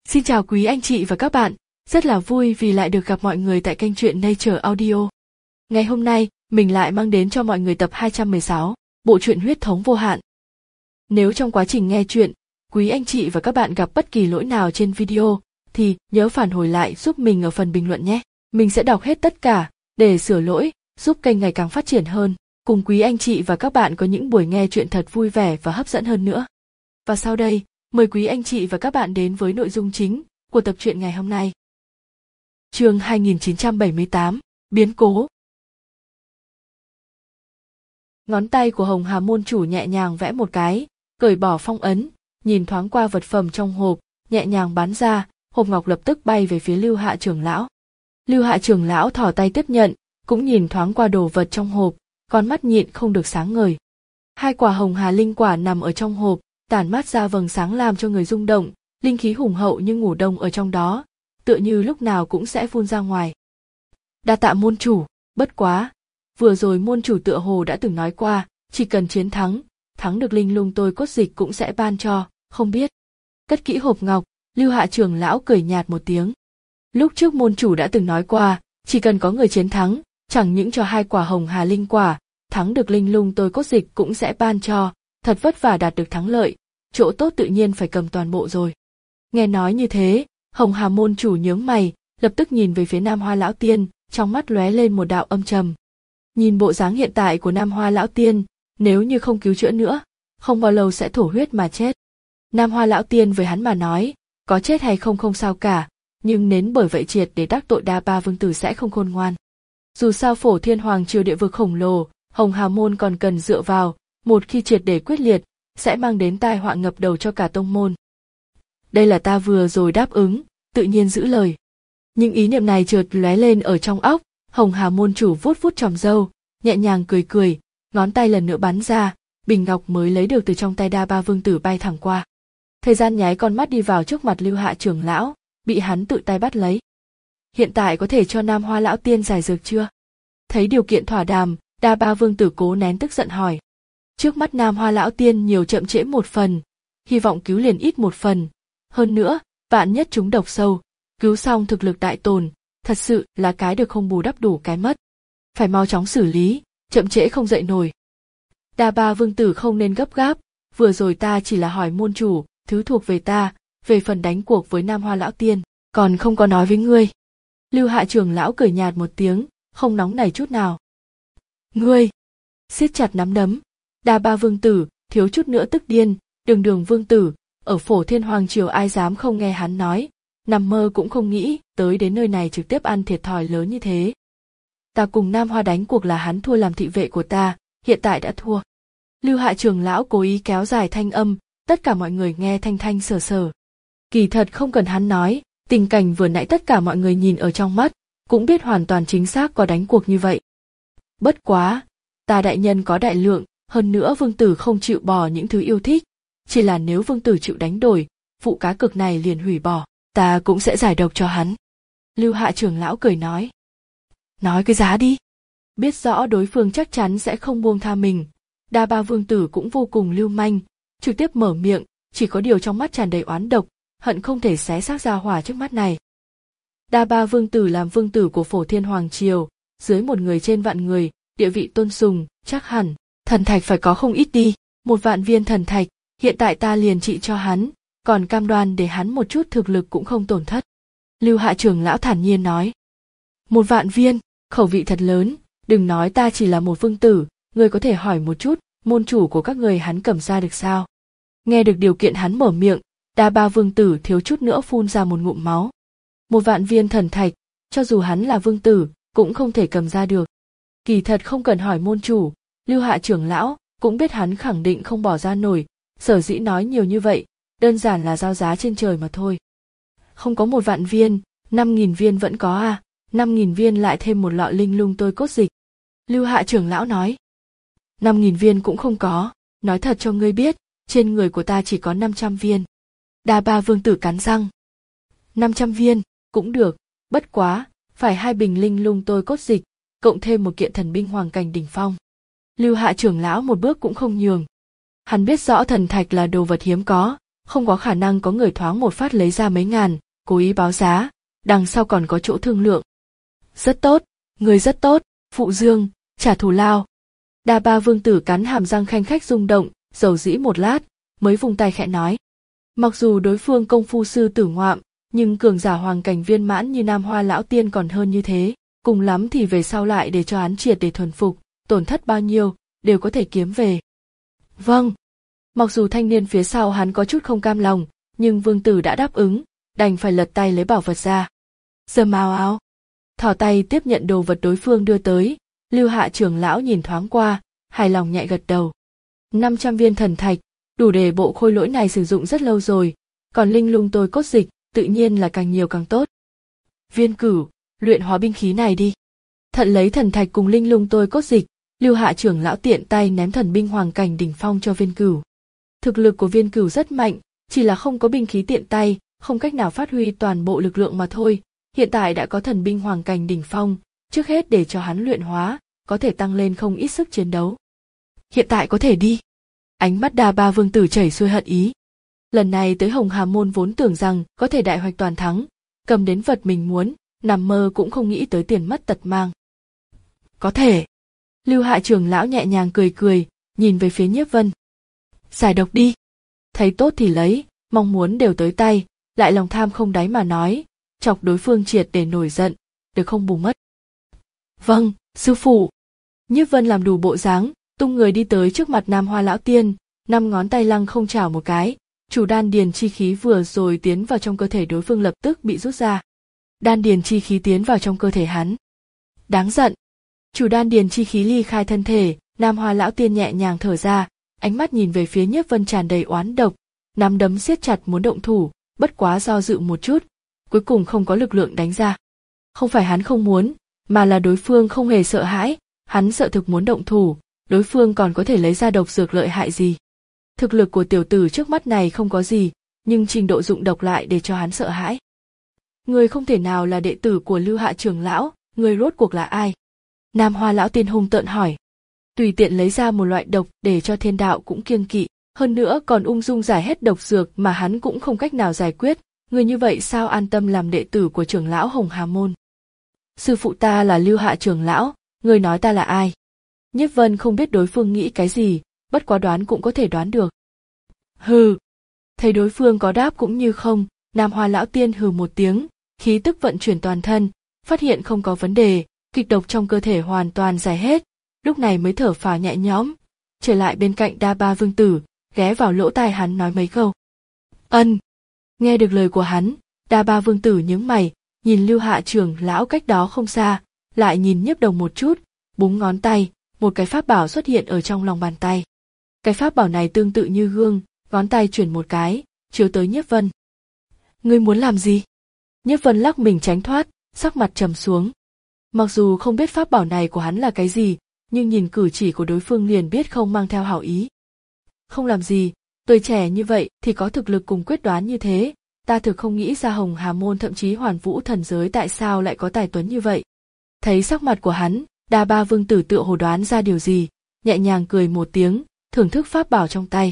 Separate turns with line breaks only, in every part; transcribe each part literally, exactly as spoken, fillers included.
Xin chào quý anh chị và các bạn, rất là vui vì lại được gặp mọi người tại kênh truyện Nature Audio. Ngày hôm nay, mình lại mang đến cho mọi người tập hai trăm mười sáu, bộ truyện Huyết thống vô hạn. Nếu trong quá trình nghe truyện, quý anh chị và các bạn gặp bất kỳ lỗi nào trên video, thì nhớ phản hồi lại giúp mình ở phần bình luận nhé. Mình sẽ đọc hết tất cả, để sửa lỗi, giúp kênh ngày càng phát triển hơn, cùng quý anh chị và các bạn có những buổi nghe truyện thật vui vẻ và hấp dẫn hơn nữa. Và sau đây, mời quý anh chị và các bạn đến với nội dung chính của tập truyện ngày hôm nay. Chương hai nghìn chín trăm bảy mươi tám, biến cố. Ngón tay của Hồng Hà môn chủ nhẹ nhàng vẽ một cái, cởi bỏ phong ấn, nhìn thoáng qua vật phẩm trong hộp, nhẹ nhàng bắn ra, hộp ngọc lập tức bay về phía Lưu Hạ trưởng lão. Lưu Hạ trưởng lão thỏ tay tiếp nhận, cũng nhìn thoáng qua đồ vật trong hộp, con mắt nhịn không được sáng ngời. Hai quả Hồng Hà linh quả nằm ở trong hộp, tản mát ra vầng sáng làm cho người rung động, linh khí hùng hậu như ngủ đông ở trong đó, tựa như lúc nào cũng sẽ phun ra ngoài. Đa tạ môn chủ, bất quá, vừa rồi môn chủ tựa hồ đã từng nói qua, chỉ cần chiến thắng, thắng được linh lung tôi cốt dịch cũng sẽ ban cho, không biết. Cất kỹ hộp ngọc, Lưu Hạ trưởng lão cười nhạt một tiếng. Lúc trước môn chủ đã từng nói qua, chỉ cần có người chiến thắng, chẳng những cho hai quả Hồng Hà linh quả, thắng được linh lung tôi cốt dịch cũng sẽ ban cho, thật vất vả đạt được thắng lợi, chỗ tốt tự nhiên phải cầm toàn bộ rồi. Nghe nói như thế, Hồng Hà môn chủ nhướng mày, lập tức nhìn về phía Nam Hoa lão tiên, trong mắt lóe lên một đạo âm trầm. Nhìn bộ dáng hiện tại của Nam Hoa lão tiên, nếu như không cứu chữa nữa, không bao lâu sẽ thổ huyết mà chết. Nam Hoa lão tiên với hắn mà nói, có chết hay không không sao cả, nhưng nến bởi vậy triệt để đắc tội Đa Ba vương tử sẽ không khôn ngoan. Dù sao Phổ Thiên Hoàng triều địa vực khổng lồ, Hồng Hà môn còn cần dựa vào, một khi triệt để quyết liệt, sẽ mang đến tai họa ngập đầu cho cả tông môn. Đây là ta vừa rồi đáp ứng, tự nhiên giữ lời. Nhưng ý niệm này chợt lóe lên ở trong óc, Hồng Hà môn chủ vuốt vuốt tròm râu, nhẹ nhàng cười cười, ngón tay lần nữa bắn ra, bình ngọc mới lấy được từ trong tay Đa Ba vương tử bay thẳng qua. Thời gian nháy con mắt đi vào trước mặt Lưu Hạ trưởng lão, bị hắn tự tay bắt lấy. Hiện tại có thể cho Nam Hoa lão tiên giải dược chưa? Thấy điều kiện thỏa đàm, Đa Ba vương tử cố nén tức giận hỏi. Trước mắt Nam Hoa lão tiên nhiều chậm trễ một phần, hy vọng cứu liền ít một phần. Hơn nữa, vạn nhất chúng độc sâu, cứu xong thực lực đại tồn, thật sự là cái được không bù đắp đủ cái mất. Phải mau chóng xử lý, chậm trễ không dậy nổi. Đa Ba vương tử không nên gấp gáp, vừa rồi ta chỉ là hỏi môn chủ, thứ thuộc về ta, về phần đánh cuộc với Nam Hoa lão tiên, còn không có nói với ngươi. Lưu Hạ trưởng lão cười nhạt một tiếng, không nóng nảy chút nào. Ngươi, siết chặt nắm đấm. Đa Ba vương tử, thiếu chút nữa tức điên, đường đường vương tử, ở Phổ Thiên Hoàng triều ai dám không nghe hắn nói, nằm mơ cũng không nghĩ, tới đến nơi này trực tiếp ăn thiệt thòi lớn như thế. Ta cùng Nam Hoa đánh cuộc là hắn thua làm thị vệ của ta, hiện tại đã thua. Lưu Hạ trưởng lão cố ý kéo dài thanh âm, tất cả mọi người nghe thanh thanh sở sở. Kỳ thật không cần hắn nói, tình cảnh vừa nãy tất cả mọi người nhìn ở trong mắt, cũng biết hoàn toàn chính xác có đánh cuộc như vậy. Bất quá, ta đại nhân có đại lượng, hơn nữa vương tử không chịu bỏ những thứ yêu thích, chỉ là nếu vương tử chịu đánh đổi, vụ cá cược này liền hủy bỏ, ta cũng sẽ giải độc cho hắn. Lưu Hạ trưởng lão cười nói. Nói cái giá đi. Biết rõ đối phương chắc chắn sẽ không buông tha mình, Đa Ba vương tử cũng vô cùng lưu manh, trực tiếp mở miệng, chỉ có điều trong mắt tràn đầy oán độc, hận không thể xé xác ra hỏa trước mắt này. Đa Ba vương tử làm vương tử của Phổ Thiên Hoàng triều, dưới một người trên vạn người, địa vị tôn sùng, chắc hẳn thần thạch phải có không ít đi, một vạn viên thần thạch, hiện tại ta liền trị cho hắn, còn cam đoan để hắn một chút thực lực cũng không tổn thất. Lưu Hạ trưởng lão thản nhiên nói. Một vạn viên, khẩu vị thật lớn, đừng nói ta chỉ là một vương tử, người có thể hỏi một chút, môn chủ của các người hắn cầm ra được sao? Nghe được điều kiện hắn mở miệng, Đa Ba vương tử thiếu chút nữa phun ra một ngụm máu. Một vạn viên thần thạch, cho dù hắn là vương tử, cũng không thể cầm ra được. Kỳ thật không cần hỏi môn chủ, Lưu Hạ trưởng lão cũng biết hắn khẳng định không bỏ ra nổi, sở dĩ nói nhiều như vậy, đơn giản là giao giá trên trời mà thôi. Không có một vạn viên, năm nghìn viên vẫn có à, năm nghìn viên lại thêm một lọ linh lung tôi cốt dịch. Lưu Hạ trưởng lão nói. Năm nghìn viên cũng không có, nói thật cho ngươi biết, trên người của ta chỉ có năm trăm viên. Đa Ba vương tử cắn răng. năm trăm viên, cũng được, bất quá, phải hai bình linh lung tôi cốt dịch, cộng thêm một kiện thần binh hoàng cảnh đỉnh phong. Lưu Hạ trưởng lão một bước cũng không nhường. Hắn biết rõ thần thạch là đồ vật hiếm có, không có khả năng có người thoáng một phát lấy ra mấy ngàn, cố ý báo giá, đằng sau còn có chỗ thương lượng. Rất tốt, người rất tốt, phụ dương, trả thù lao. Đa Ba Vương tử cắn hàm răng khanh khách rung động, dầu dĩ một lát, mới vung tay khẽ nói. Mặc dù đối phương công phu sư tử ngoạm, nhưng cường giả hoàng cảnh viên mãn như Nam Hoa lão tiên còn hơn như thế, cùng lắm thì về sau lại để cho hắn triệt để thuần phục, tổn thất bao nhiêu, đều có thể kiếm về. Vâng. Mặc dù thanh niên phía sau hắn có chút không cam lòng, nhưng vương tử đã đáp ứng, đành phải lật tay lấy bảo vật ra. Dầm ào áo. Thỏ tay tiếp nhận đồ vật đối phương đưa tới, Lưu Hạ trưởng lão nhìn thoáng qua, hài lòng nhẹ gật đầu. năm trăm viên thần thạch, đủ để bộ khôi lỗi này sử dụng rất lâu rồi, còn linh lung tôi cốt dịch, tự nhiên là càng nhiều càng tốt. Viên Cửu, luyện hóa binh khí này đi. Thận lấy thần thạch cùng linh lung tôi cốt dịch, Lưu Hạ trưởng lão tiện tay ném thần binh hoàng cảnh đỉnh phong cho Viên Cửu. Thực lực của Viên Cửu rất mạnh, chỉ là không có binh khí tiện tay, không cách nào phát huy toàn bộ lực lượng mà thôi. Hiện tại đã có thần binh hoàng cảnh đỉnh phong, trước hết để cho hắn luyện hóa, có thể tăng lên không ít sức chiến đấu. Hiện tại có thể đi. Ánh mắt Đa Ba Vương tử chảy xuôi hận ý. Lần này tới Hồng Hà Môn vốn tưởng rằng có thể đại hoạch toàn thắng, cầm đến vật mình muốn, nằm mơ cũng không nghĩ tới tiền mất tật mang. Có thể. Lưu Hạ trưởng lão nhẹ nhàng cười cười, nhìn về phía Nhiếp Vân. Giải độc đi. Thấy tốt thì lấy, mong muốn đều tới tay, lại lòng tham không đáy mà nói, chọc đối phương triệt để nổi giận, được không bù mất. Vâng, sư phụ. Nhiếp Vân làm đủ bộ dáng, tung người đi tới trước mặt Nam Hoa lão tiên, năm ngón tay lăng không chảo một cái, chủ đan điền chi khí vừa rồi tiến vào trong cơ thể đối phương lập tức bị rút ra. Đan điền chi khí tiến vào trong cơ thể hắn. Đáng giận. Chủ đan điền chi khí ly khai thân thể, Nam Hoa lão tiên nhẹ nhàng thở ra, ánh mắt nhìn về phía Nhiếp Vân tràn đầy oán độc, nắm đấm siết chặt muốn động thủ, bất quá do dự một chút, cuối cùng không có lực lượng đánh ra. Không phải hắn không muốn, mà là đối phương không hề sợ hãi, hắn sợ thực muốn động thủ, đối phương còn có thể lấy ra độc dược lợi hại gì. Thực lực của tiểu tử trước mắt này không có gì, nhưng trình độ dụng độc lại để cho hắn sợ hãi. Người không thể nào là đệ tử của Lưu Hạ trưởng lão, người rốt cuộc là ai? Nam Hoa lão tiên hung tợn hỏi. Tùy tiện lấy ra một loại độc để cho thiên đạo cũng kiêng kỵ, hơn nữa còn ung dung giải hết độc dược mà hắn cũng không cách nào giải quyết, người như vậy sao an tâm làm đệ tử của trưởng lão Hồng Hà Môn? Sư phụ ta là Lưu Hạ trưởng lão, người nói ta là ai? Nhiếp Vân không biết đối phương nghĩ cái gì, bất quá đoán cũng có thể đoán được. Hừ. Thấy đối phương có đáp cũng như không, Nam Hoa lão tiên hừ một tiếng, khí tức vận chuyển toàn thân, phát hiện không có vấn đề, kịch độc trong cơ thể hoàn toàn giải hết, lúc này mới thở phào nhẹ nhõm, trở lại bên cạnh Đa Ba Vương tử, ghé vào lỗ tai hắn nói mấy câu. Ân. Nghe được lời của hắn, Đa Ba Vương tử nhướng mày, nhìn Lưu Hạ trưởng lão cách đó không xa, lại nhìn Nhiếp Đồng một chút, búng ngón tay, một cái pháp bảo xuất hiện ở trong lòng bàn tay. Cái pháp bảo này tương tự như gương, ngón tay chuyển một cái, chiếu tới Nhiếp Vân. Ngươi muốn làm gì? Nhiếp Vân lắc mình tránh thoát, sắc mặt trầm xuống. Mặc dù không biết pháp bảo này của hắn là cái gì, nhưng nhìn cử chỉ của đối phương liền biết không mang theo hảo ý. Không làm gì, tuổi trẻ như vậy thì có thực lực cùng quyết đoán như thế, ta thực không nghĩ ra Hồng Hà Môn thậm chí Hoàn Vũ thần giới tại sao lại có tài tuấn như vậy. Thấy sắc mặt của hắn, Đa Ba Vương tử tựa hồ đoán ra điều gì, nhẹ nhàng cười một tiếng, thưởng thức pháp bảo trong tay.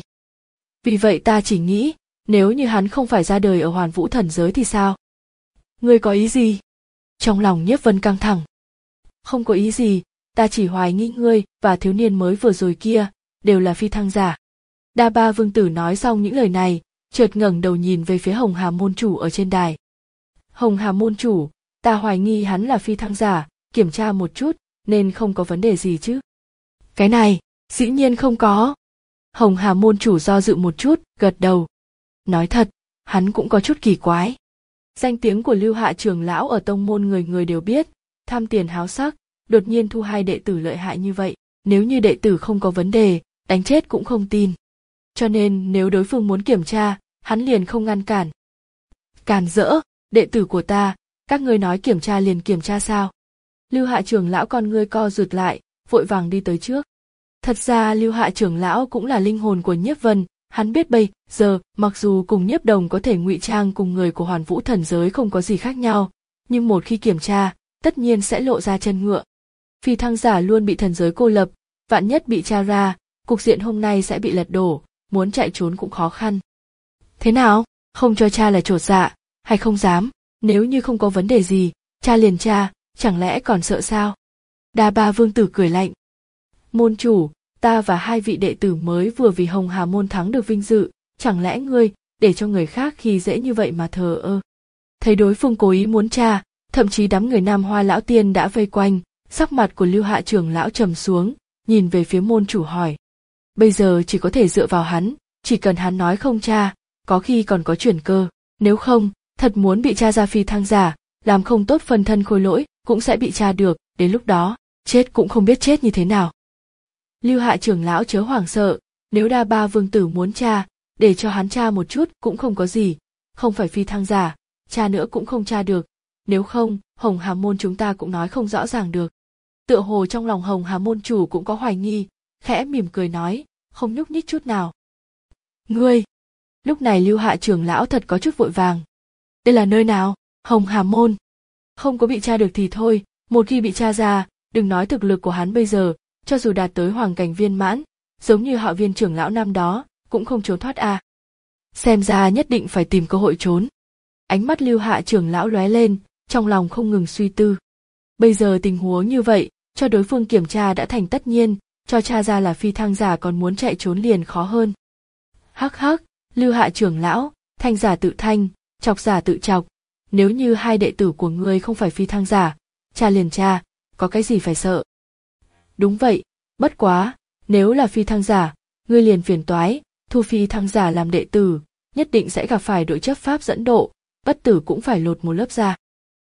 Vì vậy ta chỉ nghĩ, nếu như hắn không phải ra đời ở Hoàn Vũ thần giới thì sao? Ngươi có ý gì? Trong lòng Nhiếp Vân căng thẳng. Không có ý gì, ta chỉ hoài nghi ngươi và thiếu niên mới vừa rồi kia, đều là phi thăng giả. Đa Ba Vương tử nói xong những lời này, chợt ngẩng đầu nhìn về phía Hồng Hà Môn chủ ở trên đài. Hồng Hà Môn chủ, ta hoài nghi hắn là phi thăng giả, kiểm tra một chút, nên không có vấn đề gì chứ. Cái này, dĩ nhiên không có. Hồng Hà Môn chủ do dự một chút, gật đầu. Nói thật, hắn cũng có chút kỳ quái. Danh tiếng của Lưu Hạ trưởng lão ở tông môn người người đều biết, tham tiền háo sắc, đột nhiên thu hai đệ tử lợi hại như vậy, nếu như đệ tử không có vấn đề, đánh chết cũng không tin. Cho nên nếu đối phương muốn kiểm tra, hắn liền không ngăn cản. Càn rỡ, đệ tử của ta, các ngươi nói kiểm tra liền kiểm tra sao? Lưu Hạ trưởng lão con ngươi co rụt lại, vội vàng đi tới trước. Thật ra Lưu Hạ trưởng lão cũng là linh hồn của Nhiếp Vân, hắn biết bây giờ mặc dù cùng Nhiếp Đồng có thể ngụy trang cùng người của Hoàn Vũ thần giới không có gì khác nhau, nhưng một khi kiểm tra, tất nhiên sẽ lộ ra chân ngựa. Phi thăng giả luôn bị thần giới cô lập, vạn nhất bị tra ra, cục diện hôm nay sẽ bị lật đổ, muốn chạy trốn cũng khó khăn. Thế nào, không cho cha là chột dạ, hay không dám, nếu như không có vấn đề gì, cha liền cha, chẳng lẽ còn sợ sao? Đa Ba Vương Tử cười lạnh. Môn chủ, ta và hai vị đệ tử mới vừa vì Hồng Hà môn thắng được vinh dự, chẳng lẽ ngươi để cho người khác khi dễ như vậy mà thờ ơ? Thấy đối phương cố ý muốn tra, thậm chí đám người Nam Hoa lão tiên đã vây quanh, sắc mặt của Lưu Hạ trưởng lão trầm xuống, nhìn về phía môn chủ hỏi. Bây giờ chỉ có thể dựa vào hắn, chỉ cần hắn nói không tra, có khi còn có chuyển cơ, nếu không, thật muốn bị tra ra phi thăng giả, làm không tốt phần thân khôi lỗi cũng sẽ bị tra được, đến lúc đó, chết cũng không biết chết như thế nào. Lưu Hạ trưởng lão chớ hoảng sợ, nếu Đa Ba Vương Tử muốn tra, để cho hắn tra một chút cũng không có gì, không phải phi thăng giả, tra nữa cũng không tra được, nếu không, Hồng Hà môn chúng ta cũng nói không rõ ràng được. Tựa hồ trong lòng Hồng Hà môn chủ cũng có hoài nghi, khẽ mỉm cười nói, không nhúc nhích chút nào. Ngươi! Lúc này Lưu Hạ trưởng lão thật có chút vội vàng. Đây là nơi nào? Hồng Hà môn. Không có bị tra được thì thôi, một khi bị tra ra, đừng nói thực lực của hắn bây giờ, cho dù đạt tới hoàng cảnh viên mãn, giống như Họ Viên trưởng lão năm đó, cũng không trốn thoát a. À. Xem ra nhất định phải tìm cơ hội trốn. Ánh mắt Lưu Hạ trưởng lão lóe lên, trong lòng không ngừng suy tư. Bây giờ tình huống như vậy, cho đối phương kiểm tra đã thành tất nhiên, cho tra ra là phi thăng giả còn muốn chạy trốn liền khó hơn. Hắc hắc, Lưu Hạ trưởng lão, thanh giả tự thanh, chọc giả tự chọc, nếu như hai đệ tử của ngươi không phải phi thăng giả, cha liền cha, có cái gì phải sợ. Đúng vậy, bất quá, nếu là phi thăng giả, ngươi liền phiền toái, thu phi thăng giả làm đệ tử, nhất định sẽ gặp phải đội chấp pháp dẫn độ, bất tử cũng phải lột một lớp da.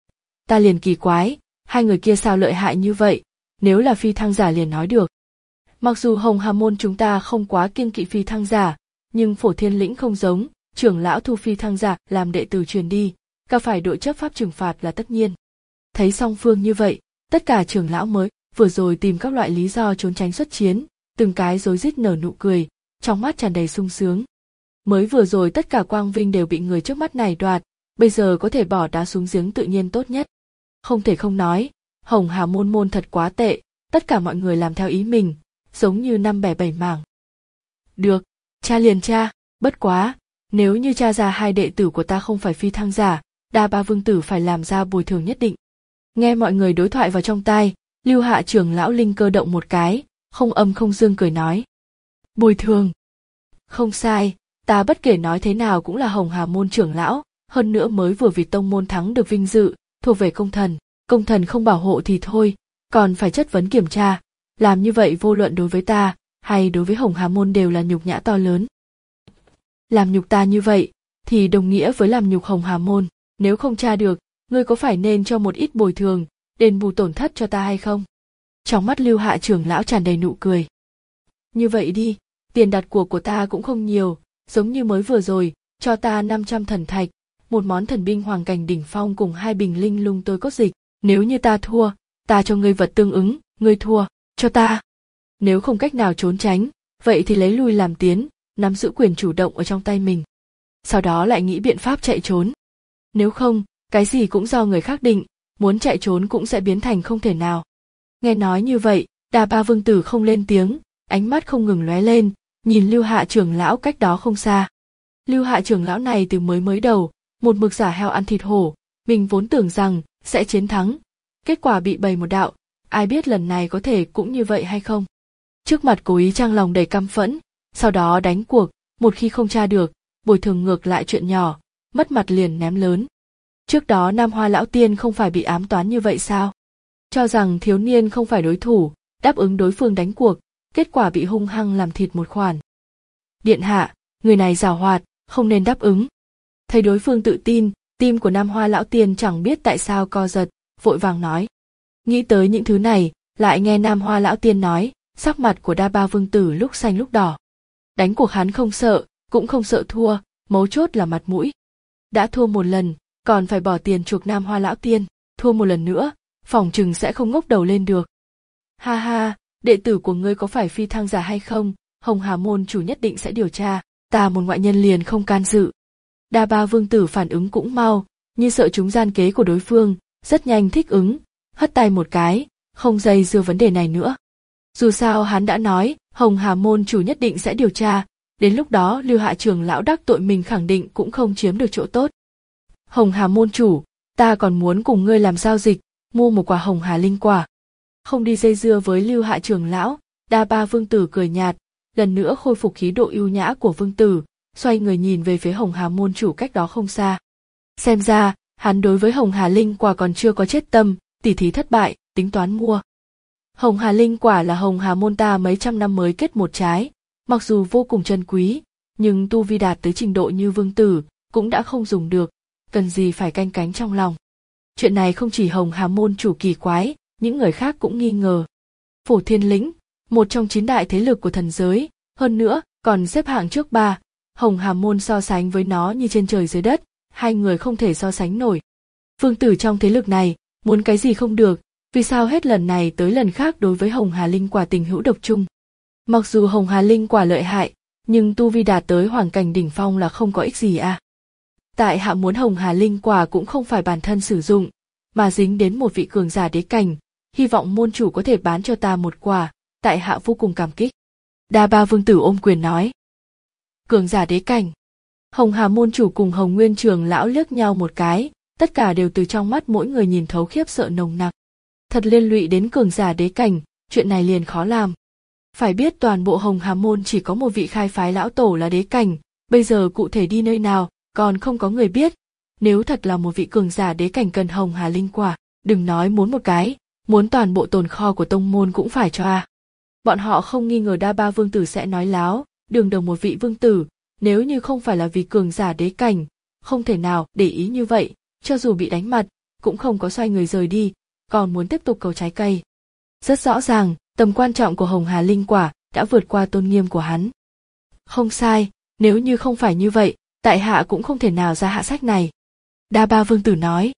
Ta liền kỳ quái, hai người kia sao lợi hại như vậy, nếu là phi thăng giả liền nói được. Mặc dù Hồng Hà môn chúng ta không quá kiêng kỵ phi thăng giả, nhưng Phổ Thiên lĩnh không giống, trưởng lão thu phi thăng giả làm đệ tử truyền đi, gặp phải đội chấp pháp trừng phạt là tất nhiên. Thấy song phương như vậy, tất cả trưởng lão mới vừa rồi tìm các loại lý do trốn tránh xuất chiến, từng cái rối rít nở nụ cười, trong mắt tràn đầy sung sướng. Mới vừa rồi tất cả quang vinh đều bị người trước mắt này đoạt, bây giờ có thể bỏ đá xuống giếng tự nhiên tốt nhất. Không thể không nói, Hồng Hà môn môn thật quá tệ, tất cả mọi người làm theo ý mình, giống như năm bẻ bảy mảng. Được, cha liền cha, bất quá, nếu như cha ra hai đệ tử của ta không phải phi thăng giả, Đa Ba Vương Tử phải làm ra bồi thường nhất định. Nghe mọi người đối thoại vào trong tai, Lưu Hạ trưởng lão linh cơ động một cái, không âm không dương cười nói. Bồi thường. Không sai, ta bất kể nói thế nào cũng là Hồng Hà môn trưởng lão, hơn nữa mới vừa vì tông môn thắng được vinh dự, thuộc về công thần, công thần không bảo hộ thì thôi, còn phải chất vấn kiểm tra, làm như vậy vô luận đối với ta, hay đối với Hồng Hà môn đều là nhục nhã to lớn. Làm nhục ta như vậy, thì đồng nghĩa với làm nhục Hồng Hà môn, nếu không tra được, ngươi có phải nên cho một ít bồi thường, đền bù tổn thất cho ta hay không? Trong mắt Lưu Hạ trưởng lão tràn đầy nụ cười. Như vậy đi, tiền đặt cuộc của ta cũng không nhiều, giống như mới vừa rồi, cho ta năm trăm thần thạch, một món thần binh hoàng cảnh đỉnh phong cùng hai bình linh lung tôi cốt dịch, nếu như ta thua, ta cho ngươi vật tương ứng, ngươi thua, cho ta. Nếu không cách nào trốn tránh, vậy thì lấy lui làm tiến, nắm giữ quyền chủ động ở trong tay mình. Sau đó lại nghĩ biện pháp chạy trốn. Nếu không, cái gì cũng do người khác định, muốn chạy trốn cũng sẽ biến thành không thể nào. Nghe nói như vậy, Đa Ba Vương Tử không lên tiếng, ánh mắt không ngừng lóe lên, nhìn Lưu Hạ trưởng lão cách đó không xa. Lưu Hạ trưởng lão này từ mới mới đầu, một mực giả heo ăn thịt hổ, mình vốn tưởng rằng sẽ chiến thắng, kết quả bị bày một đạo, ai biết lần này có thể cũng như vậy hay không. Trước mặt cố ý trang lòng đầy căm phẫn, sau đó đánh cuộc, một khi không tra được, bồi thường ngược lại chuyện nhỏ, mất mặt liền ném lớn. Trước đó Nam Hoa lão tiên không phải bị ám toán như vậy sao? Cho rằng thiếu niên không phải đối thủ, đáp ứng đối phương đánh cuộc, kết quả bị hung hăng làm thịt một khoản. Điện hạ, người này giàu hoạt, không nên đáp ứng. Thấy đối phương tự tin, tim của Nam Hoa lão tiên chẳng biết tại sao co giật, vội vàng nói. Nghĩ tới những thứ này, lại nghe Nam Hoa lão tiên nói, sắc mặt của Đa Ba Vương Tử lúc xanh lúc đỏ. Đánh cuộc hắn không sợ, cũng không sợ thua, mấu chốt là mặt mũi. Đã thua một lần, còn phải bỏ tiền chuộc Nam Hoa lão tiên, thua một lần nữa, phỏng chừng sẽ không ngóc đầu lên được. Ha ha, đệ tử của ngươi có phải phi thăng giả hay không, Hồng Hà môn chủ nhất định sẽ điều tra, ta một ngoại nhân liền không can dự. Đa Ba Vương Tử phản ứng cũng mau, như sợ chúng gian kế của đối phương, rất nhanh thích ứng, hất tay một cái, không dây dưa vấn đề này nữa. Dù sao hắn đã nói, Hồng Hà môn chủ nhất định sẽ điều tra, Đến lúc đó Lưu Hạ trưởng lão đắc tội mình khẳng định cũng không chiếm được chỗ tốt. Hồng Hà môn chủ, ta còn muốn cùng ngươi làm giao dịch, mua một quả Hồng Hà linh quả. Không đi dây dưa với Lưu Hạ trưởng lão, Đa Ba vương tử cười nhạt, lần nữa khôi phục khí độ ưu nhã của vương tử, xoay người nhìn về phía Hồng Hà môn chủ cách đó không xa. Xem ra, hắn đối với Hồng Hà linh quả còn chưa có chết tâm, tỉ thí thất bại, tính toán mua. Hồng Hà linh quả là Hồng Hà môn ta mấy trăm năm mới kết một trái, mặc dù vô cùng chân quý, nhưng tu vi đạt tới trình độ như vương tử, cũng đã không dùng được, cần gì phải canh cánh trong lòng. Chuyện này không chỉ Hồng Hà môn chủ kỳ quái, những người khác cũng nghi ngờ. Phổ Thiên Lĩnh, một trong chín đại thế lực của thần giới, hơn nữa còn xếp hạng trước ba, Hồng Hà môn so sánh với nó như trên trời dưới đất, hai người không thể so sánh nổi. Vương tử trong thế lực này, muốn cái gì không được, vì sao hết lần này tới lần khác đối với Hồng Hà linh quả tình hữu độc chung. Mặc dù Hồng Hà linh quả lợi hại, nhưng tu vi đạt tới hoàng cảnh đỉnh phong là không có ích gì à. Tại hạ muốn Hồng Hà linh quả cũng không phải bản thân sử dụng, mà dính đến một vị cường giả đế cảnh, hy vọng môn chủ có thể bán cho ta một quả, tại hạ vô cùng cảm kích. Đa Ba vương tử ôm quyền nói. Cường giả đế cảnh. Hồng Hà môn chủ cùng Hồng Nguyên trưởng lão liếc nhau một cái, tất cả đều từ trong mắt mỗi người nhìn thấu khiếp sợ nồng nặc. Thật liên lụy đến cường giả đế cảnh, chuyện này liền khó làm. Phải biết toàn bộ Hồng Hà môn chỉ có một vị khai phái lão tổ là đế cảnh, bây giờ cụ thể đi nơi nào, còn không có người biết. Nếu thật là một vị cường giả đế cảnh cần Hồng Hà linh quả, đừng nói muốn một cái, muốn toàn bộ tồn kho của tông môn cũng phải cho a. Bọn họ không nghi ngờ Đa Ba vương tử sẽ nói láo, đường đường một vị vương tử, nếu như không phải là vì cường giả đế cảnh, không thể nào để ý như vậy, cho dù bị đánh mặt, cũng không có xoay người rời đi, còn muốn tiếp tục cầu trái cây. Rất rõ ràng, tầm quan trọng của Hồng Hà linh quả đã vượt qua tôn nghiêm của hắn. Không sai, nếu như không phải như vậy, tại hạ cũng không thể nào ra hạ sách này. Đa Ba vương tử nói.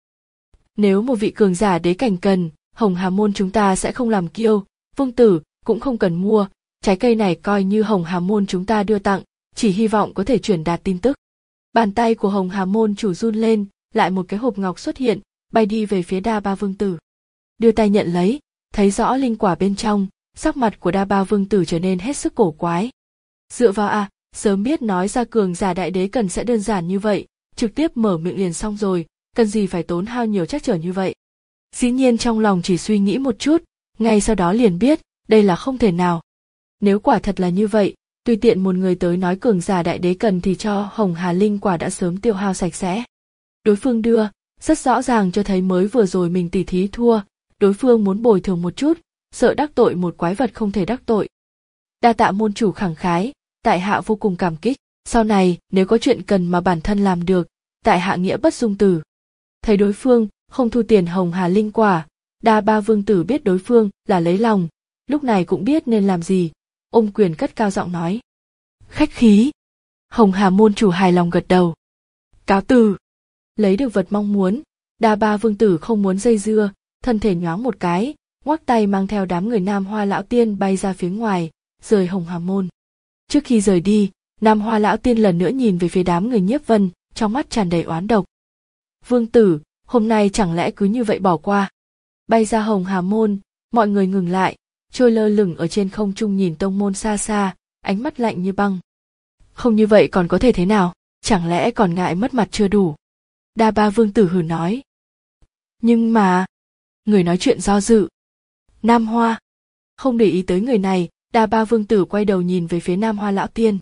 Nếu một vị cường giả đế cảnh cần, Hồng Hà môn chúng ta sẽ không làm kiêu, vương tử cũng không cần mua, trái cây này coi như Hồng Hà môn chúng ta đưa tặng, chỉ hy vọng có thể truyền đạt tin tức. Bàn tay của Hồng Hà môn chủ run lên, lại một cái hộp ngọc xuất hiện, bay đi về phía Đa Ba vương tử. Đưa tay nhận lấy, thấy rõ linh quả bên trong, sắc mặt của Đa Ba vương tử trở nên hết sức cổ quái. Dựa vào à, sớm biết nói ra cường giả đại đế cần sẽ đơn giản như vậy, trực tiếp mở miệng liền xong rồi, cần gì phải tốn hao nhiều trắc trở như vậy. Dĩ nhiên trong lòng chỉ suy nghĩ một chút, ngay sau đó liền biết, đây là không thể nào. Nếu quả thật là như vậy, tùy tiện một người tới nói cường giả đại đế cần thì cho Hồng Hà linh quả đã sớm tiêu hao sạch sẽ. Đối phương đưa, rất rõ ràng cho thấy mới vừa rồi mình tỉ thí thua, đối phương muốn bồi thường một chút, sợ đắc tội một quái vật không thể đắc tội. Đa tạ môn chủ khẳng khái, tại hạ vô cùng cảm kích, sau này nếu có chuyện cần mà bản thân làm được, tại hạ nghĩa bất dung từ. Thấy đối phương không thu tiền Hồng Hà linh quả, Đa Ba vương tử biết đối phương là lấy lòng, lúc này cũng biết nên làm gì, ôm quyền cất cao giọng nói. Khách khí. Hồng Hà môn chủ hài lòng gật đầu. Cáo từ. Lấy được vật mong muốn, Đa Ba vương tử không muốn dây dưa, thân thể nhoáng một cái, ngoắc tay mang theo đám người Nam Hoa lão tiên bay ra phía ngoài, rời Hồng Hà môn. Trước khi rời đi, Nam Hoa lão tiên lần nữa nhìn về phía đám người Nhiếp Vân, trong mắt tràn đầy oán độc. Vương tử, hôm nay chẳng lẽ cứ như vậy bỏ qua? Bay ra Hồng Hà môn, mọi người ngừng lại, trôi lơ lửng ở trên không trung nhìn tông môn xa xa, ánh mắt lạnh như băng. Không như vậy còn có thể thế nào, chẳng lẽ còn ngại mất mặt chưa đủ? Đa Ba vương tử hừ nói. Nhưng mà... Người nói chuyện do dự. Nam Hoa. Không để ý tới người này, Đa Ba vương tử quay đầu nhìn về phía Nam Hoa lão tiên.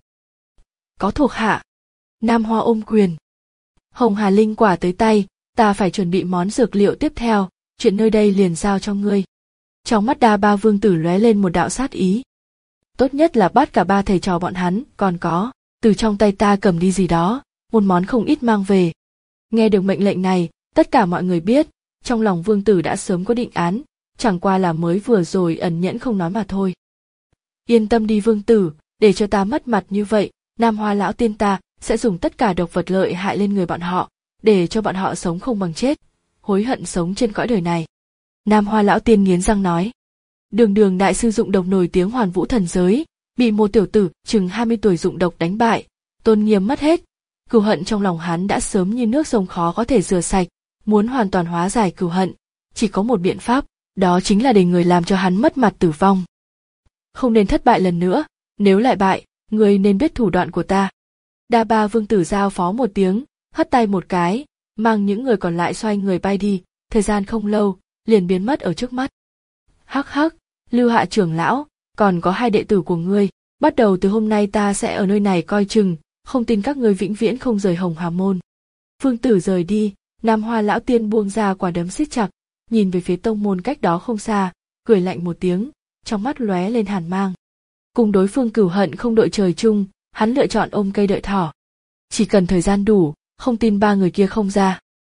Có thuộc hạ. Nam Hoa ôm quyền. Hồng Hà linh quả tới tay, ta phải chuẩn bị món dược liệu tiếp theo, chuyện nơi đây liền giao cho ngươi. Trong mắt Đa Ba vương tử lóe lên một đạo sát ý. Tốt nhất là bắt cả ba thầy trò bọn hắn, còn có, từ trong tay ta cầm đi gì đó, một món không ít mang về. Nghe được mệnh lệnh này, tất cả mọi người biết, trong lòng vương tử đã sớm có định án, chẳng qua là mới vừa rồi ẩn nhẫn không nói mà thôi. Yên tâm đi vương tử, để cho ta mất mặt như vậy, Nam Hoa lão tiên ta sẽ dùng tất cả độc vật lợi hại lên người bọn họ, để cho bọn họ sống không bằng chết, hối hận sống trên cõi đời này. Nam Hoa lão tiên nghiến răng nói. Đường đường đại sư dụng độc nổi tiếng hoàn vũ thần giới, bị một tiểu tử chừng hai mươi tuổi dụng độc đánh bại, tôn nghiêm mất hết, cừu hận trong lòng hắn đã sớm như nước sông khó có thể rửa sạch, muốn hoàn toàn hóa giải cừu hận, chỉ có một biện pháp, đó chính là để người làm cho hắn mất mặt tử vong. Không nên thất bại lần nữa, nếu lại bại, Ngươi nên biết thủ đoạn của ta. Đa Ba Vương tử giao phó một tiếng, hất tay một cái, mang những người còn lại xoay người bay đi, thời gian không lâu, liền biến mất ở trước mắt. Hắc hắc, Lưu Hạ trưởng lão, còn có hai đệ tử của ngươi, bắt đầu từ hôm nay ta sẽ ở nơi này coi chừng, không tin các ngươi vĩnh viễn không rời Hồng Hà môn. Vương tử rời đi, Nam Hoa lão tiên buông ra quả đấm siết chặt, nhìn về phía tông môn cách đó không xa, cười lạnh một tiếng, trong mắt lóe lên hàn mang. Cùng đối phương cửu hận không đội trời chung, hắn lựa chọn ôm cây đợi thỏ. Chỉ cần thời gian đủ, không tin ba người kia không ra.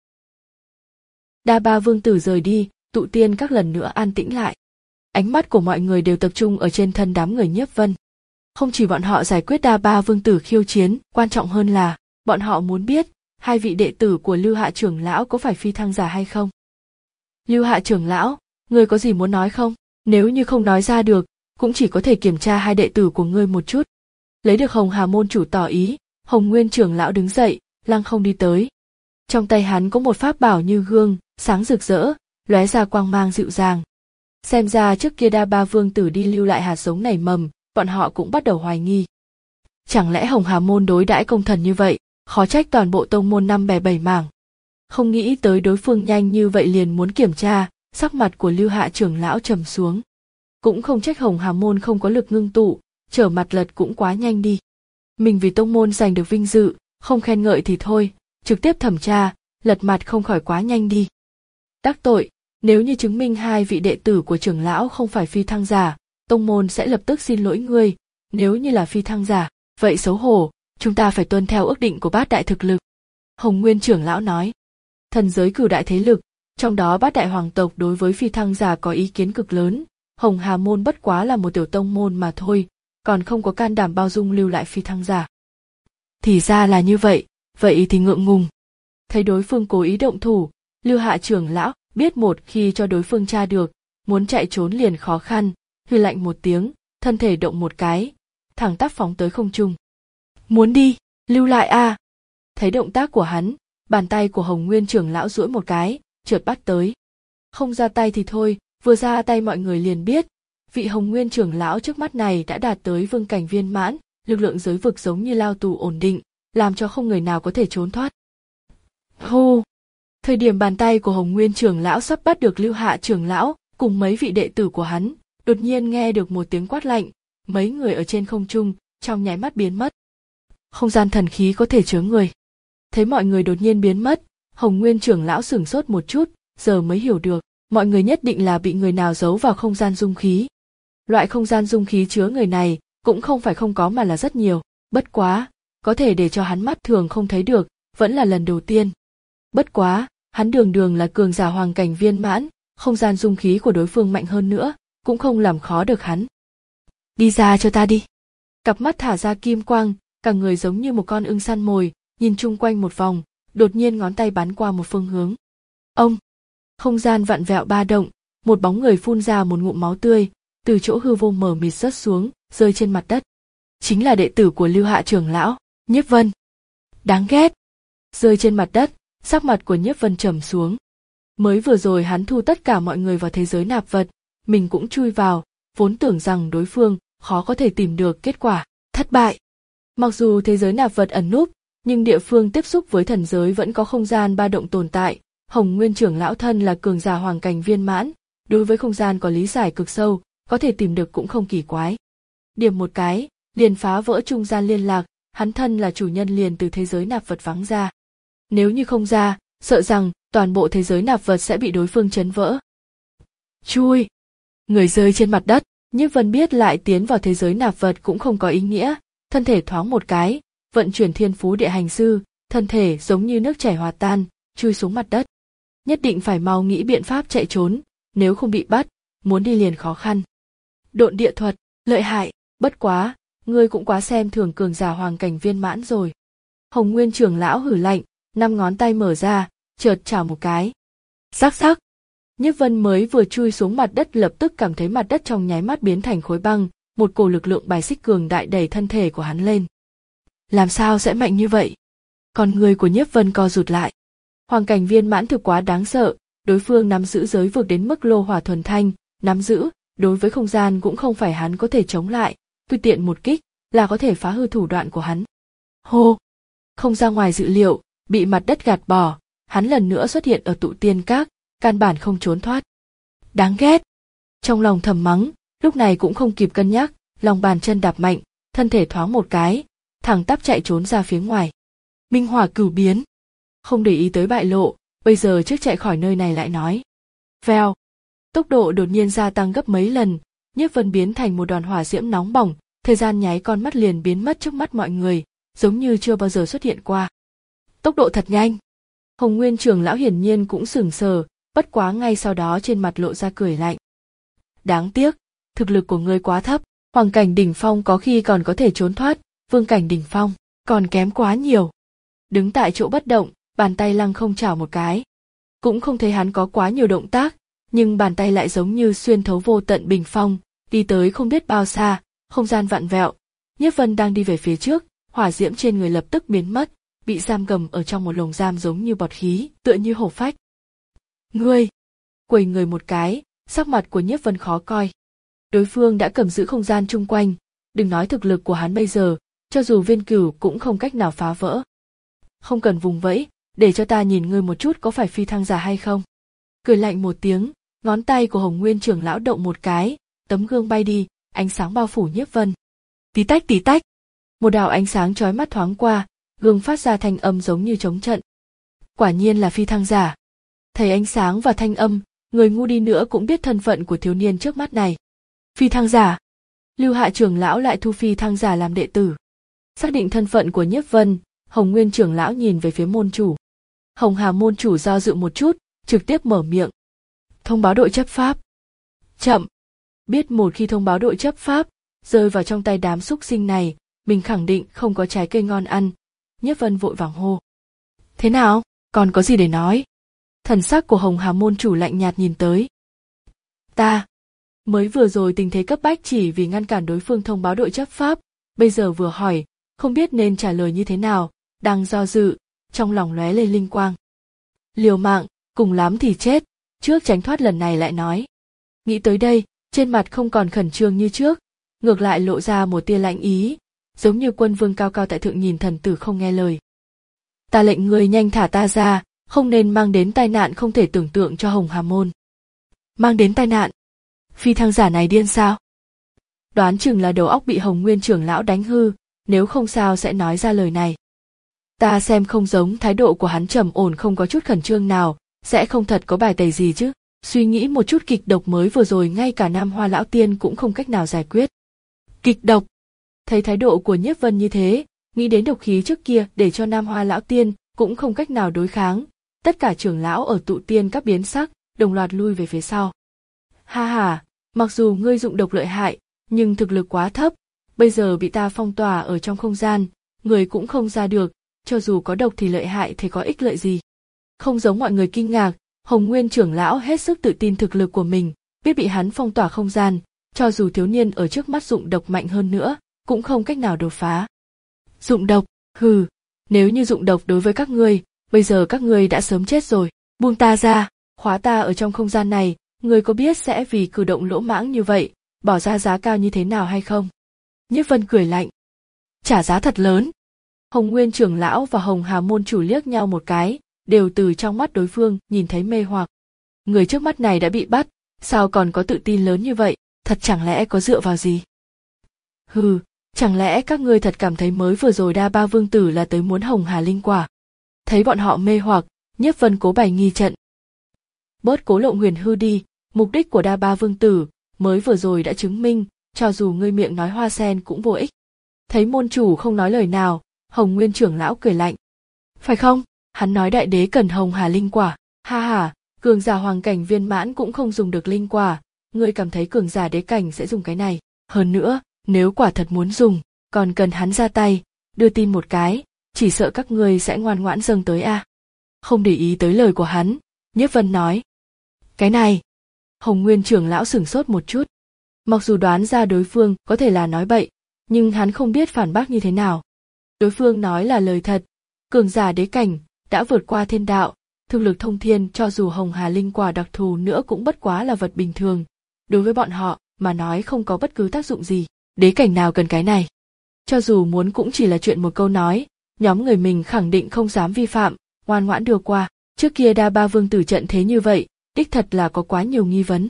Đa Ba Vương tử rời đi, tụ tiên các lần nữa an tĩnh lại. Ánh mắt của mọi người đều tập trung ở trên thân đám người Nhiếp Vân. Không chỉ bọn họ giải quyết Đa Ba Vương tử khiêu chiến, quan trọng hơn là bọn họ muốn biết hai vị đệ tử của Lưu Hạ trưởng lão có phải phi thăng giả hay không. Lưu Hạ trưởng lão, ngươi có gì muốn nói không? Nếu như không nói ra được, cũng chỉ có thể kiểm tra hai đệ tử của ngươi một chút. Lấy được Hồng Hà môn chủ tỏ ý, Hồng Nguyên trưởng lão đứng dậy, lăng không đi tới. Trong tay hắn có một pháp bảo như gương, sáng rực rỡ, lóe ra quang mang dịu dàng. Xem ra trước kia Đa Ba Vương tử đi lưu lại hạt giống nảy mầm, bọn họ cũng bắt đầu hoài nghi. Chẳng lẽ Hồng Hà môn đối đãi công thần như vậy, khó trách toàn bộ tông môn năm bè bảy mảng. Không nghĩ tới đối phương nhanh như vậy liền muốn kiểm tra, sắc mặt của Lưu Hạ trưởng lão trầm xuống. Cũng không trách Hồng Hà môn không có lực ngưng tụ, trở mặt lật cũng quá nhanh đi. Mình vì tông môn giành được vinh dự, không khen ngợi thì thôi, trực tiếp thẩm tra, lật mặt không khỏi quá nhanh đi. Đắc tội, nếu như chứng minh hai vị đệ tử của trưởng lão không phải phi thăng giả, tông môn sẽ lập tức xin lỗi ngươi, nếu như là phi thăng giả, vậy xấu hổ, chúng ta phải tuân theo ước định của bát đại thực lực. Hồng Nguyên trưởng lão nói, thần giới cửu đại thế lực, trong đó bát đại hoàng tộc đối với phi thăng giả có ý kiến cực lớn, Hồng Hà môn bất quá là một tiểu tông môn mà thôi, còn không có can đảm bao dung lưu lại phi thăng giả. Thì ra là như vậy, vậy thì ngượng ngùng. Thấy đối phương cố ý động thủ, Lưu Hạ trưởng lão biết một khi cho đối phương tra được, muốn chạy trốn liền khó khăn, hừ lạnh một tiếng, thân thể động một cái, thẳng tắp phóng tới không trung. Muốn đi, lưu lại a. À. Thấy động tác của hắn, bàn tay của Hồng Nguyên trưởng lão duỗi một cái, chợt bắt tới. Không ra tay thì thôi, vừa ra tay mọi người liền biết, vị Hồng Nguyên trưởng lão trước mắt này đã đạt tới vương cảnh viên mãn, lực lượng giới vực giống như lao tù ổn định, làm cho không người nào có thể trốn thoát. Hô! Thời điểm bàn tay của Hồng Nguyên trưởng lão sắp bắt được Lưu Hạ trưởng lão cùng mấy vị đệ tử của hắn, đột nhiên nghe được một tiếng quát lạnh, mấy người ở trên không trung trong nháy mắt biến mất. Không gian thần khí có thể chứa người. Thấy mọi người đột nhiên biến mất, Hồng Nguyên trưởng lão sửng sốt một chút, giờ mới hiểu được, mọi người nhất định là bị người nào giấu vào không gian dung khí. Loại không gian dung khí chứa người này cũng không phải không có mà là rất nhiều, bất quá, có thể để cho hắn mắt thường không thấy được, vẫn là lần đầu tiên. Bất quá, hắn đường đường là cường giả hoàng cảnh viên mãn, không gian dung khí của đối phương mạnh hơn nữa, cũng không làm khó được hắn. Đi ra cho ta đi. Cặp mắt thả ra kim quang, cả người giống như một con ưng săn mồi, nhìn chung quanh một vòng, đột nhiên ngón tay bắn qua một phương hướng. Ông! Không gian vặn vẹo ba động, một bóng người phun ra một ngụm máu tươi, từ chỗ hư vô mờ mịt rớt xuống, rơi trên mặt đất. Chính là đệ tử của Lưu Hạ trưởng lão, Nhiếp Vân. Đáng ghét! Rơi trên mặt đất, sắc mặt của Nhiếp Vân trầm xuống. Mới vừa rồi hắn thu tất cả mọi người vào thế giới nạp vật, mình cũng chui vào, vốn tưởng rằng đối phương khó có thể tìm được, kết quả thất bại. Mặc dù thế giới nạp vật ẩn núp, nhưng địa phương tiếp xúc với thần giới vẫn có không gian ba động tồn tại. Hồng Nguyên trưởng lão thân là cường giả hoàng cảnh viên mãn, đối với không gian có lý giải cực sâu, có thể tìm được cũng không kỳ quái. Điểm một cái, liền phá vỡ trung gian liên lạc, hắn thân là chủ nhân liền từ thế giới nạp vật vắng ra. Nếu như không ra, sợ rằng toàn bộ thế giới nạp vật sẽ bị đối phương chấn vỡ. Chui! Người rơi trên mặt đất, Nhiếp Vân biết lại tiến vào thế giới nạp vật cũng không có ý nghĩa, thân thể thoáng một cái, vận chuyển thiên phú địa hành sư, thân thể giống như nước chảy hòa tan, chui xuống mặt đất. Nhất định phải mau nghĩ biện pháp chạy trốn, nếu không bị bắt, muốn đi liền khó khăn. Độn địa thuật, lợi hại, bất quá, ngươi cũng quá xem thường cường giả hoàng cảnh viên mãn rồi. Hồng Nguyên trưởng lão hử lạnh, năm ngón tay mở ra, chợt chảo một cái. Sắc sắc! Nhiếp Vân mới vừa chui xuống mặt đất lập tức cảm thấy mặt đất trong nháy mắt biến thành khối băng, một cổ lực lượng bài xích cường đại đẩy thân thể của hắn lên. Làm sao sẽ mạnh như vậy? Con người của Nhiếp Vân co rụt lại. Hoàng cảnh viên mãn thực quá đáng sợ, đối phương nắm giữ giới vực đến mức lô hỏa thuần thanh, nắm giữ, đối với không gian cũng không phải hắn có thể chống lại, tùy tiện một kích, là có thể phá hư thủ đoạn của hắn. Hô! Không ra ngoài dự liệu, bị mặt đất gạt bỏ, hắn lần nữa xuất hiện ở tụ tiên các, căn bản không trốn thoát. Đáng ghét! Trong lòng thầm mắng, lúc này cũng không kịp cân nhắc, lòng bàn chân đạp mạnh, thân thể thoáng một cái, thẳng tắp chạy trốn ra phía ngoài. Minh hỏa cửu biến! Không để ý tới bại lộ, bây giờ trước chạy khỏi nơi này lại nói. Vèo! Tốc độ đột nhiên gia tăng gấp mấy lần, Nhiếp Vân biến thành một đoàn hỏa diễm nóng bỏng, thời gian nháy con mắt liền biến mất trước mắt mọi người, giống như chưa bao giờ xuất hiện qua. Tốc độ thật nhanh. Hồng Nguyên trưởng lão hiển nhiên cũng sửng sờ, bất quá ngay sau đó trên mặt lộ ra cười lạnh. Đáng tiếc, thực lực của ngươi quá thấp, hoàng cảnh đỉnh phong có khi còn có thể trốn thoát, vương cảnh đỉnh phong còn kém quá nhiều. Đứng tại chỗ bất động, bàn tay lăng không chảo một cái. Cũng không thấy hắn có quá nhiều động tác, nhưng bàn tay lại giống như xuyên thấu vô tận bình phong, đi tới không biết bao xa, không gian vặn vẹo. Nhiếp Vân đang đi về phía trước, hỏa diễm trên người lập tức biến mất, bị giam gầm ở trong một lồng giam giống như bọt khí, tựa như hổ phách. Ngươi! Quầy người một cái, sắc mặt của Nhiếp Vân khó coi. Đối phương đã cầm giữ không gian chung quanh, đừng nói thực lực của hắn bây giờ, cho dù viên cửu cũng không cách nào phá vỡ. Không cần vùng vẫy, để cho ta nhìn ngươi một chút có phải phi thăng giả hay không. Cười lạnh một tiếng, ngón tay của Hồng Nguyên trưởng lão động một cái, tấm gương bay đi, ánh sáng bao phủ Nhiếp Vân. Tí tách tí tách, một đạo ánh sáng chói mắt thoáng qua, gương phát ra thanh âm giống như trống trận. Quả nhiên là phi thăng giả. Thấy ánh sáng và thanh âm, người ngu đi nữa cũng biết thân phận của thiếu niên trước mắt này. Phi thăng giả. Lưu Hạ trưởng lão lại thu phi thăng giả làm đệ tử. Xác định thân phận của Nhiếp Vân, Hồng Nguyên trưởng lão nhìn về phía môn chủ. Hồng Hà môn chủ do dự một chút, trực tiếp mở miệng. Thông báo đội chấp pháp. Chậm. Biết một khi thông báo đội chấp pháp, rơi vào trong tay đám súc sinh này, mình khẳng định không có trái cây ngon ăn. Nhiếp Vân vội vàng hô. Thế nào, còn có gì để nói? Thần sắc của Hồng Hà môn chủ lạnh nhạt nhìn tới. Ta, mới vừa rồi tình thế cấp bách chỉ vì ngăn cản đối phương thông báo đội chấp pháp, bây giờ vừa hỏi, không biết nên trả lời như thế nào, đang do dự, trong lòng lóe lên linh quang. Liều mạng, cùng lắm thì chết, trước tránh thoát lần này lại nói. Nghĩ tới đây, trên mặt không còn khẩn trương như trước, ngược lại lộ ra một tia lãnh ý, giống như quân vương cao cao tại thượng nhìn thần tử không nghe lời. Ta lệnh ngươi nhanh thả ta ra, không nên mang đến tai nạn không thể tưởng tượng cho Hồng Hà môn. Mang đến tai nạn? Phi thăng giả này điên sao? Đoán chừng là đầu óc bị Hồng Nguyên trưởng lão đánh hư, nếu không sao sẽ nói ra lời này. Ta xem không giống thái độ của hắn trầm ổn không có chút khẩn trương nào, sẽ không thật có bài tẩy gì chứ. Suy nghĩ một chút kịch độc mới vừa rồi ngay cả Nam Hoa lão tiên cũng không cách nào giải quyết. Kịch độc? Thấy thái độ của Nhiếp Vân như thế, nghĩ đến độc khí trước kia để cho Nam Hoa lão tiên cũng không cách nào đối kháng, tất cả trưởng lão ở tụ tiên các biến sắc, đồng loạt lui về phía sau. Ha ha, mặc dù ngươi dụng độc lợi hại, nhưng thực lực quá thấp, bây giờ bị ta phong tỏa ở trong không gian, người cũng không ra được, cho dù có độc thì lợi hại thì có ích lợi gì. Không giống mọi người kinh ngạc, Hồng Nguyên trưởng lão hết sức tự tin thực lực của mình, biết bị hắn phong tỏa không gian, cho dù thiếu niên ở trước mắt dụng độc mạnh hơn nữa, cũng không cách nào đột phá. Dụng độc, hừ, nếu như dụng độc đối với các ngươi, bây giờ các ngươi đã sớm chết rồi, buông ta ra, khóa ta ở trong không gian này, ngươi có biết sẽ vì cử động lỗ mãng như vậy, bỏ ra giá cao như thế nào hay không? Nhiếp Vân cười lạnh. Trả giá thật lớn. Hồng Nguyên trưởng lão và Hồng Hà môn chủ liếc nhau một cái, đều từ trong mắt đối phương nhìn thấy mê hoặc. Người trước mắt này đã bị bắt, sao còn có tự tin lớn như vậy, thật chẳng lẽ có dựa vào gì? Hừ, chẳng lẽ các ngươi thật cảm thấy mới vừa rồi Đa Ba Vương Tử là tới muốn Hồng Hà linh quả? Thấy bọn họ mê hoặc, Nhiếp Vân cố bày nghi trận. Bớt cố lộ huyền hư đi, mục đích của Đa Ba Vương Tử mới vừa rồi đã chứng minh, cho dù ngươi miệng nói hoa sen cũng vô ích. Thấy môn chủ không nói lời nào, Hồng Nguyên trưởng lão cười lạnh. Phải không? Hắn nói đại đế cần Hồng Hà linh quả. Ha ha, cường giả hoàng cảnh viên mãn cũng không dùng được linh quả, ngươi cảm thấy cường giả đế cảnh sẽ dùng cái này. Hơn nữa, nếu quả thật muốn dùng, còn cần hắn ra tay, đưa tin một cái, chỉ sợ các ngươi sẽ ngoan ngoãn dâng tới a. À. Không để ý tới lời của hắn, Nhiếp Vân nói. Cái này, Hồng Nguyên trưởng lão sửng sốt một chút. Mặc dù đoán ra đối phương có thể là nói bậy, nhưng hắn không biết phản bác như thế nào. Đối phương nói là lời thật, cường giả đế cảnh, đã vượt qua thiên đạo, thực lực thông thiên cho dù Hồng Hà linh quả đặc thù nữa cũng bất quá là vật bình thường. Đối với bọn họ, mà nói không có bất cứ tác dụng gì, đế cảnh nào cần cái này. Cho dù muốn cũng chỉ là chuyện một câu nói, nhóm người mình khẳng định không dám vi phạm, ngoan ngoãn đưa qua. Trước kia đa ba vương tử trận thế như vậy, đích thật là có quá nhiều nghi vấn.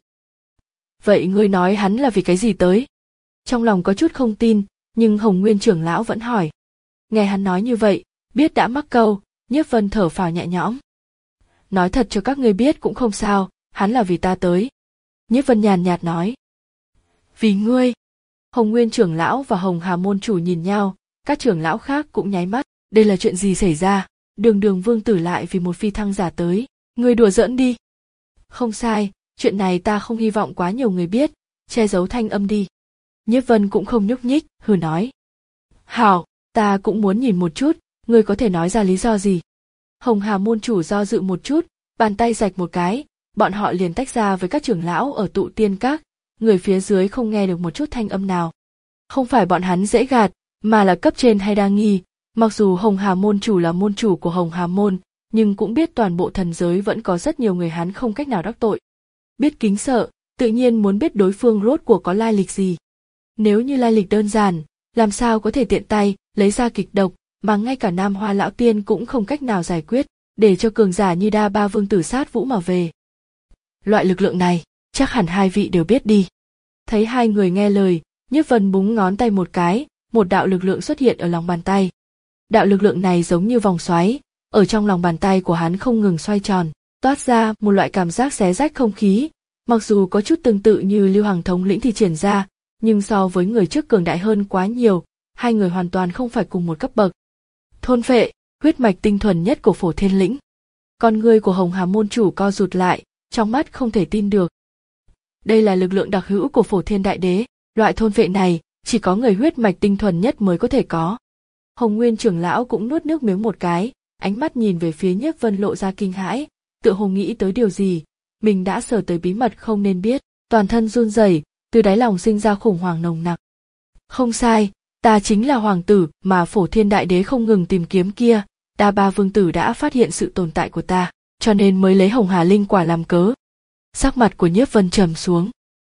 Vậy ngươi nói hắn là vì cái gì tới? Trong lòng có chút không tin, nhưng Hồng Nguyên trưởng lão vẫn hỏi. Nghe hắn nói như vậy, biết đã mắc câu, Nhiếp Vân thở phào nhẹ nhõm. Nói thật cho các ngươi biết cũng không sao, hắn là vì ta tới. Nhiếp Vân nhàn nhạt nói. Vì ngươi. Hồng Nguyên trưởng lão và Hồng Hà môn chủ nhìn nhau, các trưởng lão khác cũng nháy mắt. Đây là chuyện gì xảy ra? Đường đường vương tử lại vì một phi thăng giả tới. Ngươi đùa giỡn đi. Không sai, chuyện này ta không hy vọng quá nhiều người biết, che giấu thanh âm đi. Nhiếp Vân cũng không nhúc nhích, hừ nói. Hảo, ta cũng muốn nhìn một chút, ngươi có thể nói ra lý do gì? Hồng Hà môn chủ do dự một chút, bàn tay rạch một cái, bọn họ liền tách ra với các trưởng lão ở tụ tiên các, người phía dưới không nghe được một chút thanh âm nào. Không phải bọn hắn dễ gạt, mà là cấp trên hay đa nghi, mặc dù Hồng Hà môn chủ là môn chủ của Hồng Hà môn, nhưng cũng biết toàn bộ thần giới vẫn có rất nhiều người hắn không cách nào đắc tội. Biết kính sợ, tự nhiên muốn biết đối phương rốt cuộc có lai lịch gì. Nếu như lai lịch đơn giản, làm sao có thể tiện tay lấy ra kịch độc mà ngay cả Nam Hoa lão tiên cũng không cách nào giải quyết, để cho cường giả như đa ba vương tử sát vũ mà về. Loại lực lượng này, chắc hẳn hai vị đều biết đi. Thấy hai người nghe lời, Nhiếp Vân búng ngón tay một cái, một đạo lực lượng xuất hiện ở lòng bàn tay. Đạo lực lượng này giống như vòng xoáy, ở trong lòng bàn tay của hắn không ngừng xoay tròn, toát ra một loại cảm giác xé rách không khí, mặc dù có chút tương tự như Lưu Hằng thống lĩnh thi triển ra, nhưng so với người trước cường đại hơn quá nhiều, hai người hoàn toàn không phải cùng một cấp bậc. Thôn phệ, huyết mạch tinh thuần nhất của Phổ Thiên lĩnh. Con ngươi của Hồng Hà môn chủ co rụt lại, trong mắt không thể tin được. Đây là lực lượng đặc hữu của Phổ Thiên đại đế, loại thôn phệ này chỉ có người huyết mạch tinh thuần nhất mới có thể có. Hồng Nguyên trưởng lão cũng nuốt nước miếng một cái, ánh mắt nhìn về phía Nhiếp Vân lộ ra kinh hãi, tựa hồ nghĩ tới điều gì, mình đã sờ tới bí mật không nên biết, toàn thân run rẩy, từ đáy lòng sinh ra khủng hoảng nồng nặc. Không sai, ta chính là hoàng tử mà Phổ Thiên đại đế không ngừng tìm kiếm kia, đa ba vương tử đã phát hiện sự tồn tại của ta, cho nên mới lấy Hồng Hà linh quả làm cớ. Sắc mặt của Nhiếp Vân trầm xuống.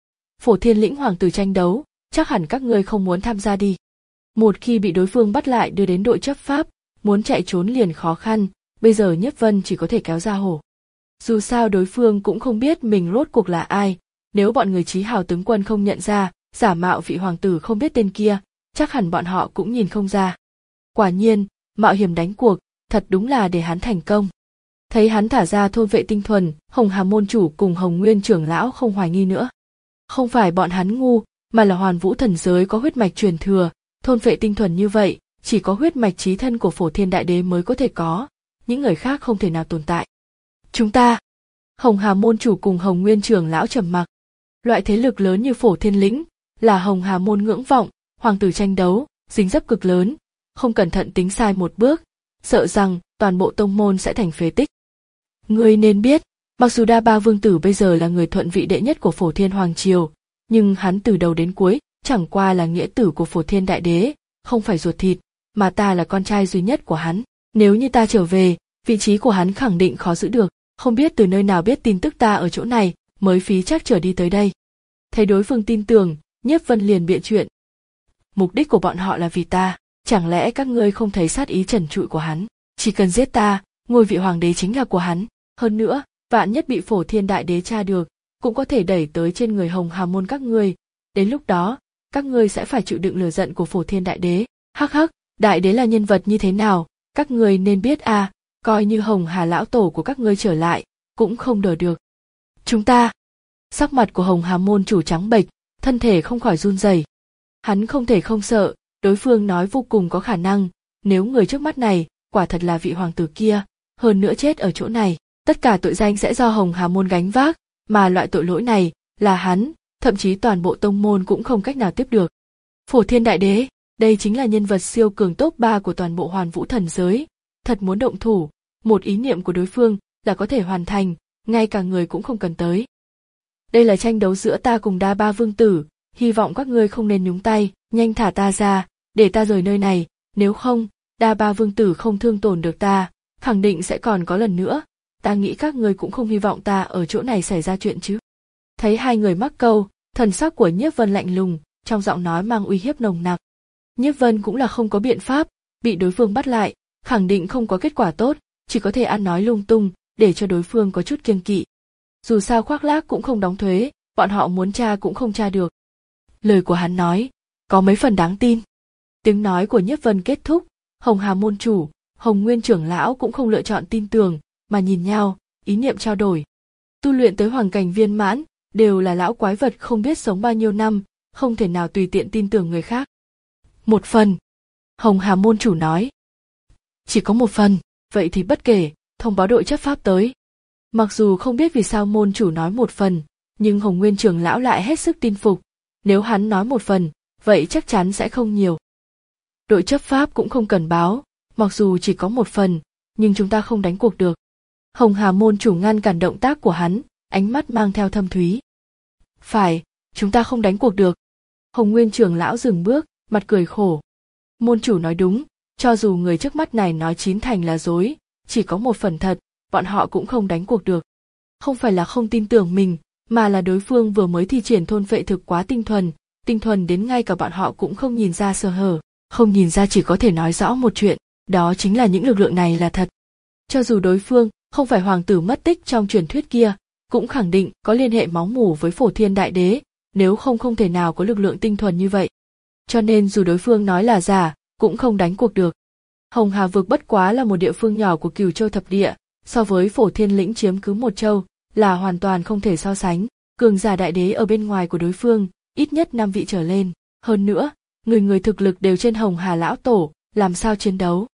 Phổ Thiên lĩnh hoàng tử tranh đấu, chắc hẳn các ngươi không muốn tham gia đi. Một khi bị đối phương bắt lại đưa đến đội chấp pháp, muốn chạy trốn liền khó khăn, bây giờ Nhiếp Vân chỉ có thể kéo ra hổ. Dù sao đối phương cũng không biết mình rốt cuộc là ai, nếu bọn người Chí Hào tướng quân không nhận ra, giả mạo vị hoàng tử không biết tên kia, chắc hẳn bọn họ cũng nhìn không ra. Quả nhiên, mạo hiểm đánh cuộc, thật đúng là để hắn thành công. Thấy hắn thả ra thôn vệ tinh thuần, Hồng Hà môn chủ cùng Hồng Nguyên trưởng lão không hoài nghi nữa. Không phải bọn hắn ngu, mà là Hoàn Vũ thần giới có huyết mạch truyền thừa, thôn vệ tinh thuần như vậy, chỉ có huyết mạch chí thân của Phổ Thiên đại đế mới có thể có, những người khác không thể nào tồn tại. Chúng ta, Hồng Hà môn chủ cùng Hồng Nguyên trưởng lão trầm mặc. Loại thế lực lớn như Phổ Thiên lĩnh, là Hồng Hà môn ngưỡng vọng, hoàng tử tranh đấu, dính dấp cực lớn, không cẩn thận tính sai một bước, sợ rằng toàn bộ tông môn sẽ thành phế tích. Ngươi nên biết, mặc dù đa ba vương tử bây giờ là người thuận vị đệ nhất của Phổ Thiên hoàng triều, nhưng hắn từ đầu đến cuối chẳng qua là nghĩa tử của Phổ Thiên đại đế, không phải ruột thịt, mà ta là con trai duy nhất của hắn. Nếu như ta trở về, vị trí của hắn khẳng định khó giữ được, không biết từ nơi nào biết tin tức ta ở chỗ này, mới phí chắc trở đi tới đây. Thấy đối phương tin tưởng, Nhiếp Vân liền bịa chuyện. Mục đích của bọn họ là vì ta, chẳng lẽ các ngươi không thấy sát ý trần trụi của hắn, chỉ cần giết ta, ngôi vị hoàng đế chính là của hắn, hơn nữa, vạn nhất bị Phổ Thiên đại đế tra được, cũng có thể đẩy tới trên người Hồng Hà môn các ngươi, đến lúc đó, các ngươi sẽ phải chịu đựng lửa giận của Phổ Thiên đại đế. Hắc hắc, đại đế là nhân vật như thế nào, các ngươi nên biết à, coi như Hồng Hà lão tổ của các ngươi trở lại, cũng không đỡ được. Chúng ta, sắc mặt của Hồng Hà môn chủ trắng bệch, thân thể không khỏi run rẩy. Hắn không thể không sợ, đối phương nói vô cùng có khả năng, nếu người trước mắt này, quả thật là vị hoàng tử kia, hơn nữa chết ở chỗ này, tất cả tội danh sẽ do Hồng Hà môn gánh vác, mà loại tội lỗi này, là hắn, thậm chí toàn bộ tông môn cũng không cách nào tiếp được. Phổ Thiên đại đế, đây chính là nhân vật siêu cường top ba của toàn bộ Hoàn Vũ thần giới, thật muốn động thủ, một ý niệm của đối phương là có thể hoàn thành, ngay cả người cũng không cần tới. Đây là tranh đấu giữa ta cùng đa ba vương tử, hy vọng các ngươi không nên nhúng tay, nhanh thả ta ra, để ta rời nơi này, nếu không, đa ba vương tử không thương tổn được ta, khẳng định sẽ còn có lần nữa, ta nghĩ các ngươi cũng không hy vọng ta ở chỗ này xảy ra chuyện chứ. Thấy hai người mắc câu, thần sắc của Nhiếp Vân lạnh lùng, trong giọng nói mang uy hiếp nồng nặc. Nhiếp Vân cũng là không có biện pháp, bị đối phương bắt lại, khẳng định không có kết quả tốt, chỉ có thể ăn nói lung tung, để cho đối phương có chút kiêng kỵ. Dù sao khoác lác cũng không đóng thuế, bọn họ muốn tra cũng không tra được. Lời của hắn nói, có mấy phần đáng tin. Tiếng nói của Nhiếp Vân kết thúc, Hồng Hà môn chủ, Hồng Nguyên trưởng lão cũng không lựa chọn tin tưởng, mà nhìn nhau, ý niệm trao đổi. Tu luyện tới hoàng cảnh viên mãn, đều là lão quái vật không biết sống bao nhiêu năm, không thể nào tùy tiện tin tưởng người khác. Một phần. Hồng Hà môn chủ nói. Chỉ có một phần, vậy thì bất kể, thông báo đội chấp pháp tới. Mặc dù không biết vì sao môn chủ nói một phần, nhưng Hồng Nguyên trưởng lão lại hết sức tin phục. Nếu hắn nói một phần, vậy chắc chắn sẽ không nhiều. Đội chấp pháp cũng không cần báo, mặc dù chỉ có một phần, nhưng chúng ta không đánh cuộc được. Hồng Hà môn chủ ngăn cản động tác của hắn, ánh mắt mang theo thâm thúy. Phải, chúng ta không đánh cuộc được. Hồng Nguyên trưởng lão dừng bước, mặt cười khổ. Môn chủ nói đúng, cho dù người trước mắt này nói chín thành là dối, chỉ có một phần thật, bọn họ cũng không đánh cuộc được. Không phải là không tin tưởng mình, mà là đối phương vừa mới thi triển thôn phệ thực quá tinh thuần, tinh thuần đến ngay cả bọn họ cũng không nhìn ra sơ hở, không nhìn ra chỉ có thể nói rõ một chuyện, đó chính là những lực lượng này là thật. Cho dù đối phương không phải hoàng tử mất tích trong truyền thuyết kia, cũng khẳng định có liên hệ máu mủ với Phổ Thiên Đại Đế, nếu không không thể nào có lực lượng tinh thuần như vậy. Cho nên dù đối phương nói là giả, cũng không đánh cuộc được. Hồng Hà vực bất quá là một địa phương nhỏ của Cửu Châu thập địa, so với Phổ Thiên lĩnh chiếm cứ một châu, là hoàn toàn không thể so sánh. Cường giả đại đế ở bên ngoài của đối phương, ít nhất năm vị trở lên. Hơn nữa, người người thực lực đều trên Hồng Hà lão tổ, làm sao chiến đấu?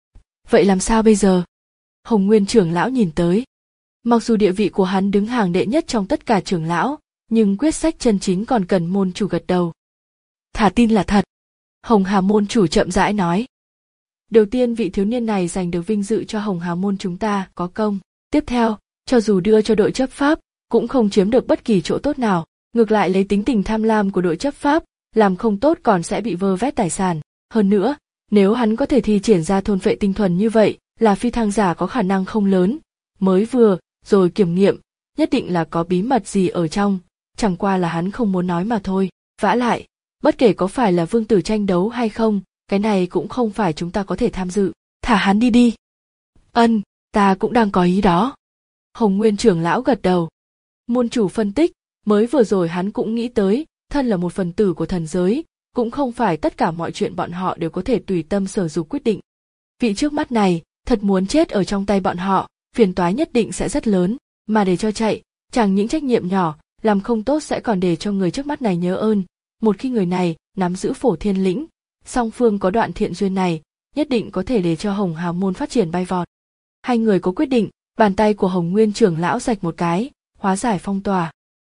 Vậy làm sao bây giờ? Hồng Nguyên trưởng lão nhìn tới. Mặc dù địa vị của hắn đứng hàng đệ nhất trong tất cả trưởng lão, nhưng quyết sách chân chính còn cần môn chủ gật đầu. Thả tin là thật. Hồng Hà môn chủ chậm rãi nói. Đầu tiên vị thiếu niên này giành được vinh dự cho Hồng Hà môn chúng ta có công. Tiếp theo, cho dù đưa cho đội chấp pháp, cũng không chiếm được bất kỳ chỗ tốt nào, ngược lại lấy tính tình tham lam của đội chấp pháp, làm không tốt còn sẽ bị vơ vét tài sản. Hơn nữa, nếu hắn có thể thi triển ra thôn phệ tinh thuần như vậy, là phi thăng giả có khả năng không lớn, mới vừa, rồi kiểm nghiệm, nhất định là có bí mật gì ở trong, chẳng qua là hắn không muốn nói mà thôi. Vả lại, bất kể có phải là vương tử tranh đấu hay không, cái này cũng không phải chúng ta có thể tham dự, thả hắn đi đi. Ân, ta cũng đang có ý đó. Hồng Nguyên trưởng lão gật đầu. Môn chủ phân tích, mới vừa rồi hắn cũng nghĩ tới, thân là một phần tử của thần giới, cũng không phải tất cả mọi chuyện bọn họ đều có thể tùy tâm sở dục quyết định. Vị trước mắt này, thật muốn chết ở trong tay bọn họ, phiền toái nhất định sẽ rất lớn, mà để cho chạy, chẳng những trách nhiệm nhỏ, làm không tốt sẽ còn để cho người trước mắt này nhớ ơn. Một khi người này nắm giữ Phổ Thiên lĩnh, song phương có đoạn thiện duyên này, nhất định có thể để cho Hồng Hà môn phát triển bay vọt. Hai người có quyết định, bàn tay của Hồng Nguyên trưởng lão rạch một cái, hóa giải phong tỏa.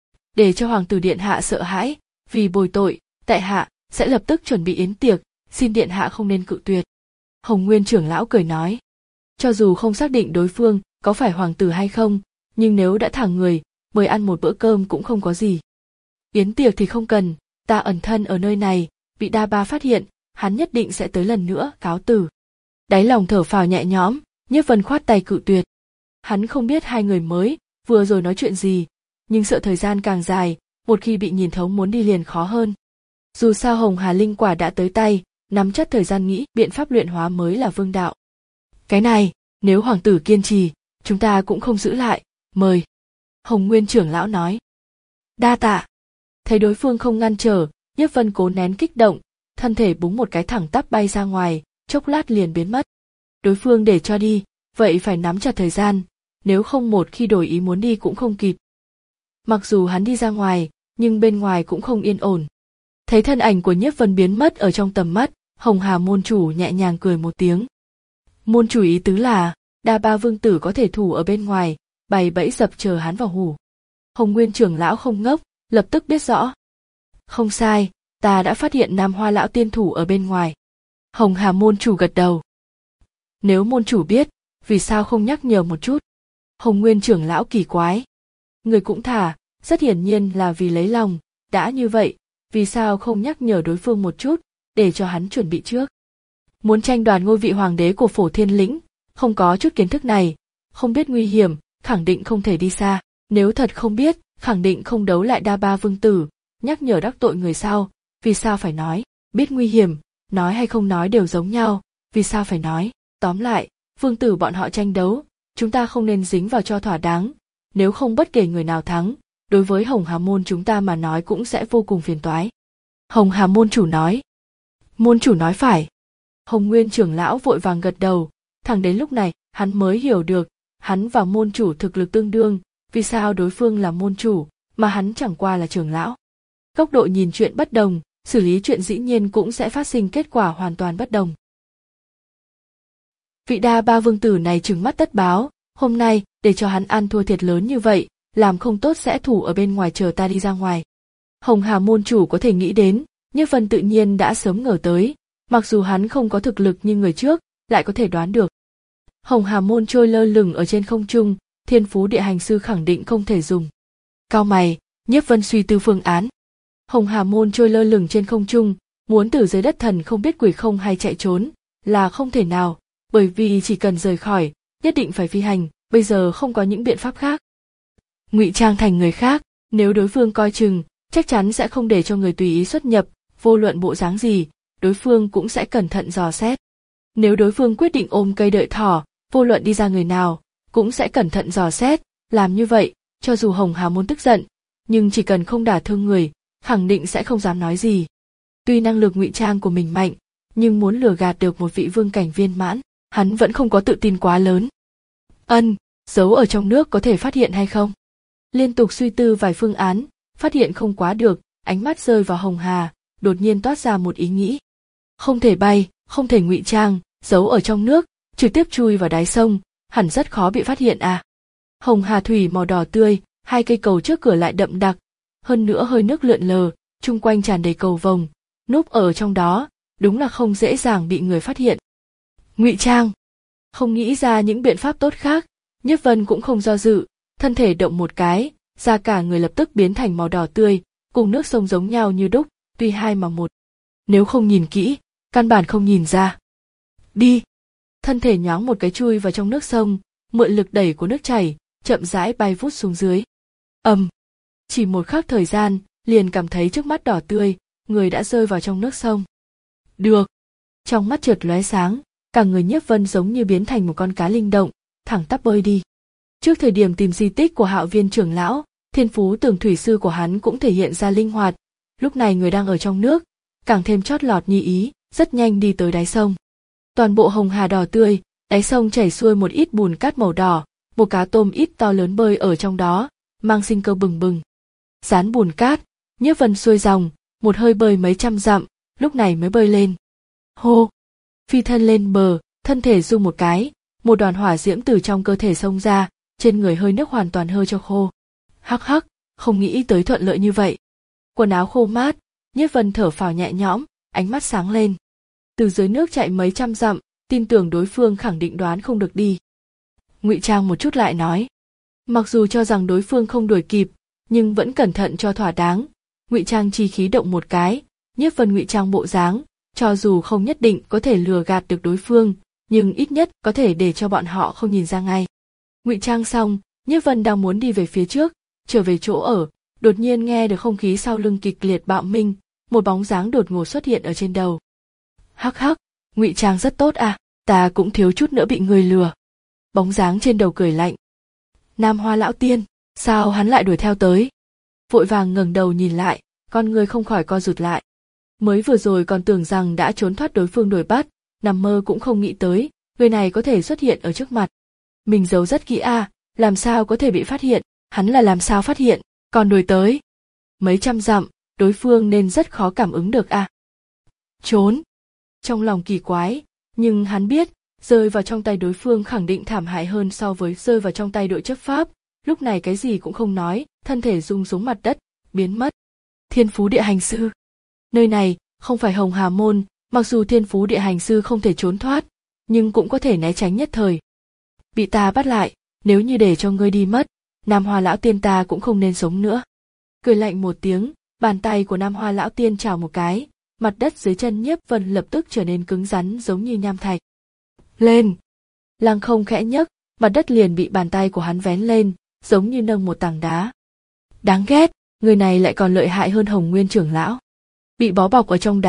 Để cho hoàng tử điện hạ sợ hãi, vì bồi tội, tại hạ sẽ lập tức chuẩn bị yến tiệc, xin điện hạ không nên cự tuyệt. Hồng Nguyên trưởng lão cười nói, cho dù không xác định đối phương có phải hoàng tử hay không, nhưng nếu đã thả người, mời ăn một bữa cơm cũng không có gì. Yến tiệc thì không cần, ta ẩn thân ở nơi này, bị Đa Ba phát hiện, hắn nhất định sẽ tới lần nữa cáo từ. Đáy lòng thở phào nhẹ nhõm, Nhiếp Vân khoát tay cự tuyệt. Hắn không biết hai người mới vừa rồi nói chuyện gì, nhưng sợ thời gian càng dài, một khi bị nhìn thấu muốn đi liền khó hơn. Dù sao Hồng Hà linh quả đã tới tay, nắm chắc thời gian nghĩ biện pháp luyện hóa mới là vương đạo. Cái này, nếu hoàng tử kiên trì, chúng ta cũng không giữ lại, mời. Hồng Nguyên trưởng lão nói. Đa tạ. Thấy đối phương không ngăn trở, Nhiếp Vân cố nén kích động, thân thể búng một cái thẳng tắp bay ra ngoài, chốc lát liền biến mất. Đối phương để cho đi, vậy phải nắm chặt thời gian, nếu không một khi đổi ý muốn đi cũng không kịp. Mặc dù hắn đi ra ngoài, nhưng bên ngoài cũng không yên ổn. Thấy thân ảnh của Nhiếp Vân biến mất ở trong tầm mắt, Hồng Hà môn chủ nhẹ nhàng cười một tiếng. Môn chủ ý tứ là, Đa Ba vương tử có thể thủ ở bên ngoài, bày bẫy dập chờ hắn vào hủ. Hồng Nguyên trưởng lão không ngốc, lập tức biết rõ. Không sai, ta đã phát hiện Nam Hoa lão tiên thủ ở bên ngoài. Hồng Hà môn chủ gật đầu. Nếu môn chủ biết, vì sao không nhắc nhở một chút? Hồng Nguyên trưởng lão kỳ quái. Người cũng thả, rất hiển nhiên là vì lấy lòng, đã như vậy, vì sao không nhắc nhở đối phương một chút, để cho hắn chuẩn bị trước? Muốn tranh đoạt ngôi vị hoàng đế của Phổ Thiên lĩnh, không có chút kiến thức này, không biết nguy hiểm, khẳng định không thể đi xa. Nếu thật không biết, khẳng định không đấu lại Đa Ba vương tử, nhắc nhở đắc tội người sau, vì sao phải nói, biết nguy hiểm, nói hay không nói đều giống nhau, vì sao phải nói? Tóm lại, vương tử bọn họ tranh đấu, chúng ta không nên dính vào cho thỏa đáng, nếu không bất kể người nào thắng, đối với Hồng Hà môn chúng ta mà nói cũng sẽ vô cùng phiền toái. Hồng Hà môn chủ nói. Môn chủ nói phải. Hồng Nguyên trưởng lão vội vàng gật đầu, thẳng đến lúc này, hắn mới hiểu được, hắn và môn chủ thực lực tương đương, vì sao đối phương là môn chủ, mà hắn chẳng qua là trưởng lão. Góc độ nhìn chuyện bất đồng, xử lý chuyện dĩ nhiên cũng sẽ phát sinh kết quả hoàn toàn bất đồng. Vị đa ba vương tử này trừng mắt tất báo, hôm nay, để cho hắn ăn thua thiệt lớn như vậy, làm không tốt sẽ thủ ở bên ngoài chờ ta đi ra ngoài. Hồng Hà môn chủ có thể nghĩ đến, Nhiếp Vân tự nhiên đã sớm ngờ tới, mặc dù hắn không có thực lực như người trước, lại có thể đoán được. Hồng Hà môn trôi lơ lửng ở trên không trung, Thiên Phú Địa Hành Sư khẳng định không thể dùng. Cau mày, Nhiếp Vân suy tư phương án. Hồng Hà môn trôi lơ lửng trên không trung, muốn từ dưới đất thần không biết quỷ không hay chạy trốn, là không thể nào, bởi vì chỉ cần rời khỏi, nhất định phải phi hành, bây giờ không có những biện pháp khác. Ngụy trang thành người khác, nếu đối phương coi chừng, chắc chắn sẽ không để cho người tùy ý xuất nhập, vô luận bộ dáng gì, đối phương cũng sẽ cẩn thận dò xét. Nếu đối phương quyết định ôm cây đợi thỏ, vô luận đi ra người nào, cũng sẽ cẩn thận dò xét, làm như vậy, cho dù Hồng Hà môn tức giận, nhưng chỉ cần không đả thương người, khẳng định sẽ không dám nói gì. Tuy năng lực ngụy trang của mình mạnh, nhưng muốn lừa gạt được một vị vương cảnh viên mãn, hắn vẫn không có tự tin quá lớn. Ân, giấu ở trong nước có thể phát hiện hay không? Liên tục suy tư vài phương án, phát hiện không quá được, ánh mắt rơi vào Hồng Hà, đột nhiên toát ra một ý nghĩ. Không thể bay, không thể ngụy trang, giấu ở trong nước, trực tiếp chui vào đáy sông, hẳn rất khó bị phát hiện à. Hồng Hà thủy màu đỏ tươi, hai cây cầu trước cửa lại đậm đặc, hơn nữa hơi nước lượn lờ, chung quanh tràn đầy cầu vồng, núp ở trong đó, đúng là không dễ dàng bị người phát hiện. Ngụy trang. Không nghĩ ra những biện pháp tốt khác, Nhiếp Vân cũng không do dự, thân thể động một cái, da cả người lập tức biến thành màu đỏ tươi, cùng nước sông giống nhau như đúc, tuy hai mà một. Nếu không nhìn kỹ, căn bản không nhìn ra. Đi. Thân thể nhoáng một cái chui vào trong nước sông, mượn lực đẩy của nước chảy, chậm rãi bay vút xuống dưới. Ầm. Um. Chỉ một khắc thời gian, liền cảm thấy trước mắt đỏ tươi, người đã rơi vào trong nước sông. Được. Trong mắt chợt lóe sáng, cả người Nhiếp Vân giống như biến thành một con cá linh động, thẳng tắp bơi đi. Trước thời điểm tìm di tích của Hạo Viên trưởng lão, thiên phú tường thủy sư của hắn cũng thể hiện ra linh hoạt, lúc này người đang ở trong nước, càng thêm chót lọt như ý, rất nhanh đi tới đáy sông. Toàn bộ Hồng Hà đỏ tươi, đáy sông chảy xuôi một ít bùn cát màu đỏ, một cá tôm ít to lớn bơi ở trong đó, mang sinh cơ bừng bừng. Dán bùn cát, Nhiếp Vân xuôi dòng, một hơi bơi mấy trăm dặm, lúc này mới bơi lên. Hô! Phi thân lên bờ, thân thể rung một cái, một đoàn hỏa diễm từ trong cơ thể xông ra, trên người hơi nước hoàn toàn hơi cho khô. Hắc hắc, không nghĩ tới thuận lợi như vậy. Quần áo khô mát, Nhiếp Vân thở phào nhẹ nhõm, ánh mắt sáng lên. Từ dưới nước chạy mấy trăm dặm, tin tưởng đối phương khẳng định đoán không được đi. Ngụy trang một chút lại nói. Mặc dù cho rằng đối phương không đuổi kịp, nhưng vẫn cẩn thận cho thỏa đáng. Ngụy trang chi khí động một cái, Nhiếp Vân ngụy trang bộ dáng, cho dù không nhất định có thể lừa gạt được đối phương, nhưng ít nhất có thể để cho bọn họ không nhìn ra ngay. Ngụy trang xong, Nhiếp Vân đang muốn đi về phía trước, trở về chỗ ở, đột nhiên nghe được không khí sau lưng kịch liệt bạo minh, một bóng dáng đột ngột xuất hiện ở trên đầu. Hắc hắc, ngụy trang rất tốt à, ta cũng thiếu chút nữa bị người lừa. Bóng dáng trên đầu cười lạnh. Nam Hoa lão tiên, sao hắn lại đuổi theo tới? Vội vàng ngẩng đầu nhìn lại, con người không khỏi co rụt lại. Mới vừa rồi còn tưởng rằng đã trốn thoát đối phương đuổi bắt, nằm mơ cũng không nghĩ tới, người này có thể xuất hiện ở trước mặt. Mình giấu rất kỹ à, làm sao có thể bị phát hiện, hắn là làm sao phát hiện, còn đuổi tới. Mấy trăm dặm, đối phương nên rất khó cảm ứng được à. Trốn. Trong lòng kỳ quái, nhưng hắn biết, rơi vào trong tay đối phương khẳng định thảm hại hơn so với rơi vào trong tay đội chấp pháp, lúc này cái gì cũng không nói, thân thể rung xuống mặt đất, biến mất. Thiên Phú Địa Hành Sư. Nơi này, không phải Hồng Hà Môn, mặc dù Thiên Phú Địa Hành Sư không thể trốn thoát, nhưng cũng có thể né tránh nhất thời. Bị ta bắt lại, nếu như để cho ngươi đi mất, Nam Hoa lão tiên ta cũng không nên sống nữa. Cười lạnh một tiếng, bàn tay của Nam Hoa lão tiên chảo một cái, mặt đất dưới chân Nhiếp Vân lập tức trở nên cứng rắn giống như nham thạch. Lên! Lăng không khẽ nhấc, mặt đất liền bị bàn tay của hắn vén lên, giống như nâng một tảng đá. Đáng ghét, người này lại còn lợi hại hơn Hồng Nguyên trưởng lão. Bị bó bọc ở trong đá,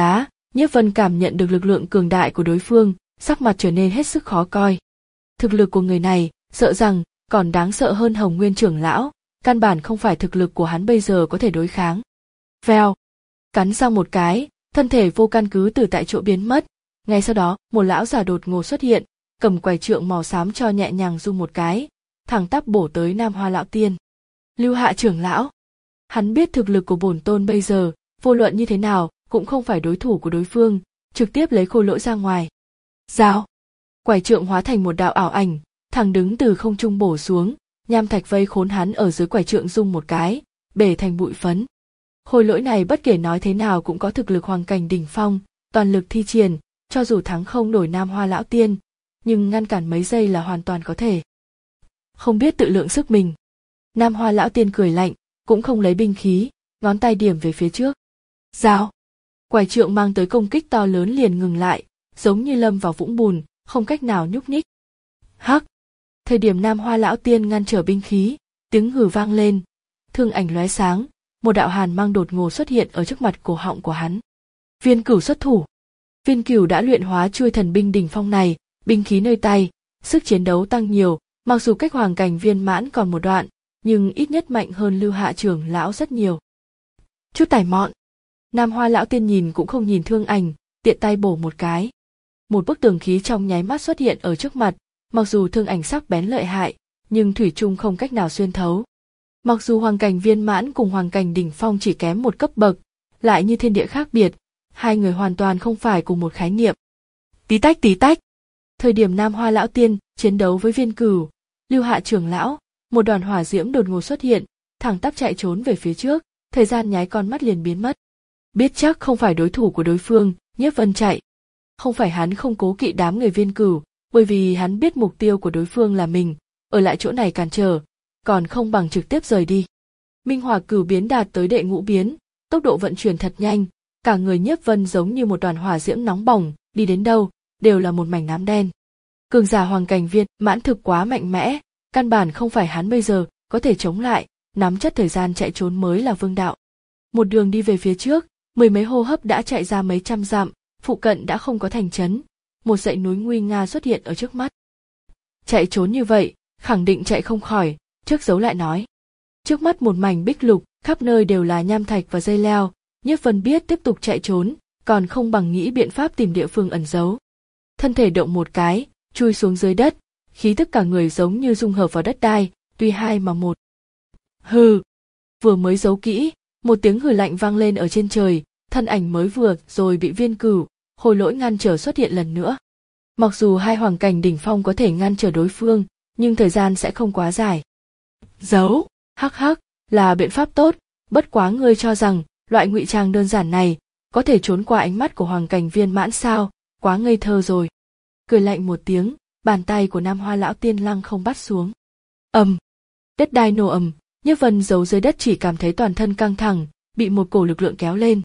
Nhiếp Vân cảm nhận được lực lượng cường đại của đối phương, sắc mặt trở nên hết sức khó coi. Thực lực của người này, sợ rằng còn đáng sợ hơn Hồng Nguyên trưởng lão, căn bản không phải thực lực của hắn bây giờ có thể đối kháng. Vèo, cắn răng một cái, thân thể vô căn cứ từ tại chỗ biến mất. Ngay sau đó, một lão già đột ngột xuất hiện, cầm quải trượng màu xám cho nhẹ nhàng rung một cái, thẳng tắp bổ tới Nam Hoa lão tiên. Lưu Hạ trưởng lão, hắn biết thực lực của bổn tôn bây giờ, vô luận như thế nào cũng không phải đối thủ của đối phương, trực tiếp lấy khôi lỗi ra ngoài. Rào, quải trượng hóa thành một đạo ảo ảnh, thẳng đứng từ không trung bổ xuống, nham thạch vây khốn hắn ở dưới quải trượng rung một cái, bể thành bụi phấn. Khôi lỗi này bất kể nói thế nào cũng có thực lực hoàng cảnh đỉnh phong, toàn lực thi triển, cho dù thắng không nổi Nam Hoa lão tiên, nhưng ngăn cản mấy giây là hoàn toàn có thể. Không biết tự lượng sức mình. Nam Hoa lão tiên cười lạnh, cũng không lấy binh khí, ngón tay điểm về phía trước. Rào, quải trượng mang tới công kích to lớn liền ngừng lại, giống như lâm vào vũng bùn, không cách nào nhúc nhích. Hắc, thời điểm Nam Hoa lão tiên ngăn trở binh khí, tiếng hừ vang lên, thương ảnh lóe sáng, một đạo hàn mang đột ngột xuất hiện ở trước mặt cổ họng của hắn. Viên Cửu xuất thủ. Viên Cửu đã luyện hóa chuôi thần binh đỉnh phong này, binh khí nơi tay, sức chiến đấu tăng nhiều, mặc dù cách hoàng cảnh viên mãn còn một đoạn, nhưng ít nhất mạnh hơn Lưu Hạ trưởng lão rất nhiều. Chút tài mọn. Nam Hoa lão tiên nhìn cũng không nhìn thương ảnh, tiện tay bổ một cái. Một bức tường khí trong nháy mắt xuất hiện ở trước mặt, mặc dù thương ảnh sắc bén lợi hại, nhưng thủy chung không cách nào xuyên thấu. Mặc dù hoàng cảnh viên mãn cùng hoàng cảnh đỉnh phong chỉ kém một cấp bậc, lại như thiên địa khác biệt, hai người hoàn toàn không phải cùng một khái niệm. Tí tách tí tách. Thời điểm Nam Hoa lão tiên chiến đấu với Viên Cửu, Lưu Hạ trưởng lão, một đoàn hỏa diễm đột ngột xuất hiện, thẳng tắp chạy trốn về phía trước, thời gian nháy con mắt liền biến mất. Biết chắc không phải đối thủ của đối phương, Nhiếp Vân chạy. Không phải hắn không cố kỵ đám người Viên Cửu, bởi vì hắn biết mục tiêu của đối phương là mình, ở lại chỗ này cản trở, còn không bằng trực tiếp rời đi. Minh Hỏa Cửu biến đạt tới đệ ngũ biến, tốc độ vận chuyển thật nhanh, cả người Nhiếp Vân giống như một đoàn hỏa diễm nóng bỏng, đi đến đâu đều là một mảnh nám đen. Cường giả hoàng cảnh viên mãn thực quá mạnh mẽ, căn bản không phải hắn bây giờ có thể chống lại, nắm chắc thời gian chạy trốn mới là vương đạo. Một đường đi về phía trước, mười mấy hô hấp đã chạy ra mấy trăm dặm, phụ cận đã không có thành trấn, một dãy núi nguy nga xuất hiện ở trước mắt. Chạy trốn như vậy, khẳng định chạy không khỏi, trước giấu lại nói. Trước mắt một mảnh bích lục, khắp nơi đều là nham thạch và dây leo, Nhiếp Vân biết tiếp tục chạy trốn, còn không bằng nghĩ biện pháp tìm địa phương ẩn giấu. Thân thể động một cái, chui xuống dưới đất, khí tức cả người giống như dung hợp vào đất đai, tuy hai mà một. Hừ, vừa mới giấu kỹ, một tiếng hừ lạnh vang lên ở trên trời, thân ảnh mới vừa rồi bị Viên Cửu, khôi lỗi ngăn trở xuất hiện lần nữa. Mặc dù hai hoàng cảnh đỉnh phong có thể ngăn trở đối phương, nhưng thời gian sẽ không quá dài. Giấu, hắc hắc, là biện pháp tốt, bất quá ngươi cho rằng, loại ngụy trang đơn giản này, có thể trốn qua ánh mắt của hoàng cảnh viên mãn sao, quá ngây thơ rồi. Cười lạnh một tiếng, bàn tay của Nam Hoa lão tiên lăng không bắt xuống. Ầm, đất đai nổ ầm, Nhiếp Vân giấu dưới đất chỉ cảm thấy toàn thân căng thẳng, bị một cổ lực lượng kéo lên.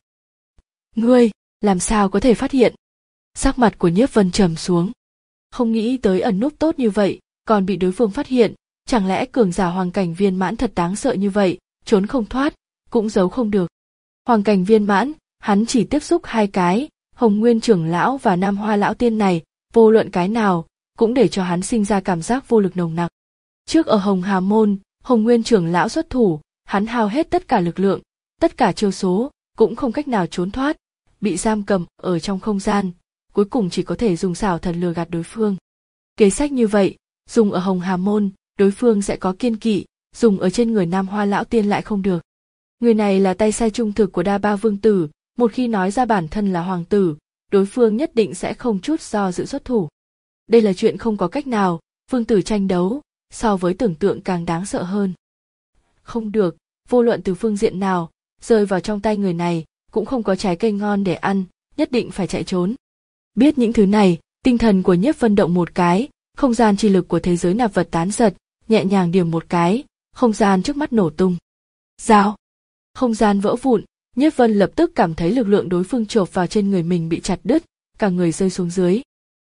Ngươi, làm sao có thể phát hiện? Sắc mặt của Nhiếp Vân trầm xuống. Không nghĩ tới ẩn núp tốt như vậy, còn bị đối phương phát hiện, chẳng lẽ cường giả hoàng cảnh viên mãn thật đáng sợ như vậy, trốn không thoát, cũng giấu không được. Hoàng cảnh viên mãn, hắn chỉ tiếp xúc hai cái, Hồng Nguyên trưởng lão và Nam Hoa lão tiên này, vô luận cái nào, cũng để cho hắn sinh ra cảm giác vô lực nồng nặc. Trước ở Hồng Hà Môn, Hồng Nguyên trưởng lão xuất thủ, hắn hao hết tất cả lực lượng, tất cả chiêu số, cũng không cách nào trốn thoát, bị giam cầm ở trong không gian, cuối cùng chỉ có thể dùng xảo thần lừa gạt đối phương. Kế sách như vậy, dùng ở Hồng Hà Môn, đối phương sẽ có kiên kỵ, dùng ở trên người Nam Hoa lão tiên lại không được. Người này là tay sai trung thực của Đa Ba vương tử, một khi nói ra bản thân là hoàng tử, đối phương nhất định sẽ không chút do dự xuất thủ. Đây là chuyện không có cách nào, vương tử tranh đấu, so với tưởng tượng càng đáng sợ hơn. Không được, vô luận từ phương diện nào, rơi vào trong tay người này, cũng không có trái cây ngon để ăn, nhất định phải chạy trốn. Biết những thứ này, tinh thần của Nhiếp Vân động một cái, không gian chi lực của thế giới nạp vật tán giật, nhẹ nhàng điểm một cái, không gian trước mắt nổ tung. Rào, không gian vỡ vụn, Nhiếp Vân lập tức cảm thấy lực lượng đối phương chộp vào trên người mình bị chặt đứt, cả người rơi xuống dưới.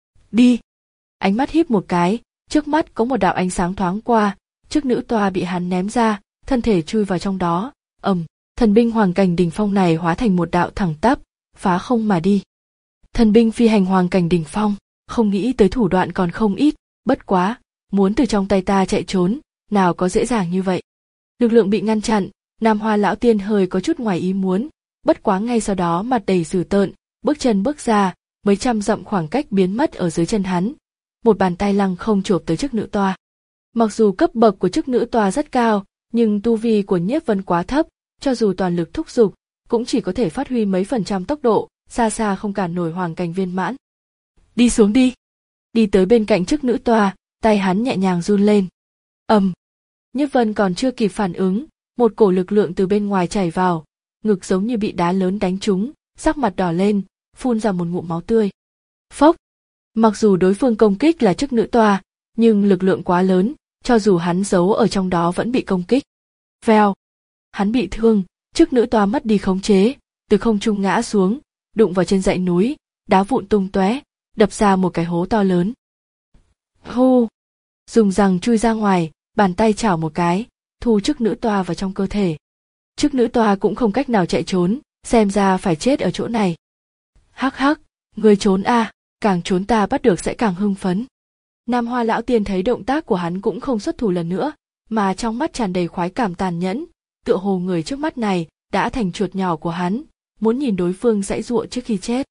Đi! Ánh mắt híp một cái, trước mắt có một đạo ánh sáng thoáng qua, chiếc nữ toa bị hắn ném ra, thân thể chui vào trong đó, ầm, thần binh hoàng cảnh đỉnh phong này hóa thành một đạo thẳng tắp, phá không mà đi. Thần binh phi hành hoàng cảnh đỉnh phong, không nghĩ tới thủ đoạn còn không ít, bất quá, muốn từ trong tay ta chạy trốn, nào có dễ dàng như vậy. Lực lượng bị ngăn chặn, Nam Hoa lão tiên hơi có chút ngoài ý muốn, bất quá ngay sau đó mặt đầy dữ tợn, bước chân bước ra, mấy trăm dặm khoảng cách biến mất ở dưới chân hắn. Một bàn tay lăng không chộp tới chức nữ toa. Mặc dù cấp bậc của chức nữ toa rất cao, nhưng tu vi của Nhiếp Vân quá thấp, cho dù toàn lực thúc giục, cũng chỉ có thể phát huy mấy phần trăm tốc độ, xa xa không cản nổi hoàng cảnh viên mãn. Đi xuống đi. Đi tới bên cạnh chức nữ toa, tay hắn nhẹ nhàng run lên. Ầm. Nhiếp Vân còn chưa kịp phản ứng, một cổ lực lượng từ bên ngoài chảy vào, ngực giống như bị đá lớn đánh trúng, sắc mặt đỏ lên, phun ra một ngụm máu tươi. Phốc. Mặc dù đối phương công kích là chức nữ toa, nhưng lực lượng quá lớn, cho dù hắn giấu ở trong đó vẫn bị công kích. Vèo. Hắn bị thương, chức nữ toa mất đi khống chế, từ không trung ngã xuống, đụng vào trên dãy núi, đá vụn tung tóe, đập ra một cái hố to lớn. Hô. Dùng răng chui ra ngoài, bàn tay chảo một cái, thu chức nữ toa vào trong cơ thể. Chức nữ toa cũng không cách nào chạy trốn, xem ra phải chết ở chỗ này. Hắc hắc, ngươi trốn a, à, càng trốn ta bắt được sẽ càng hưng phấn. Nam Hoa lão tiên thấy động tác của hắn cũng không xuất thủ lần nữa, mà trong mắt tràn đầy khoái cảm tàn nhẫn, tựa hồ người trước mắt này đã thành chuột nhỏ của hắn, muốn nhìn đối phương giãy giụa trước khi chết.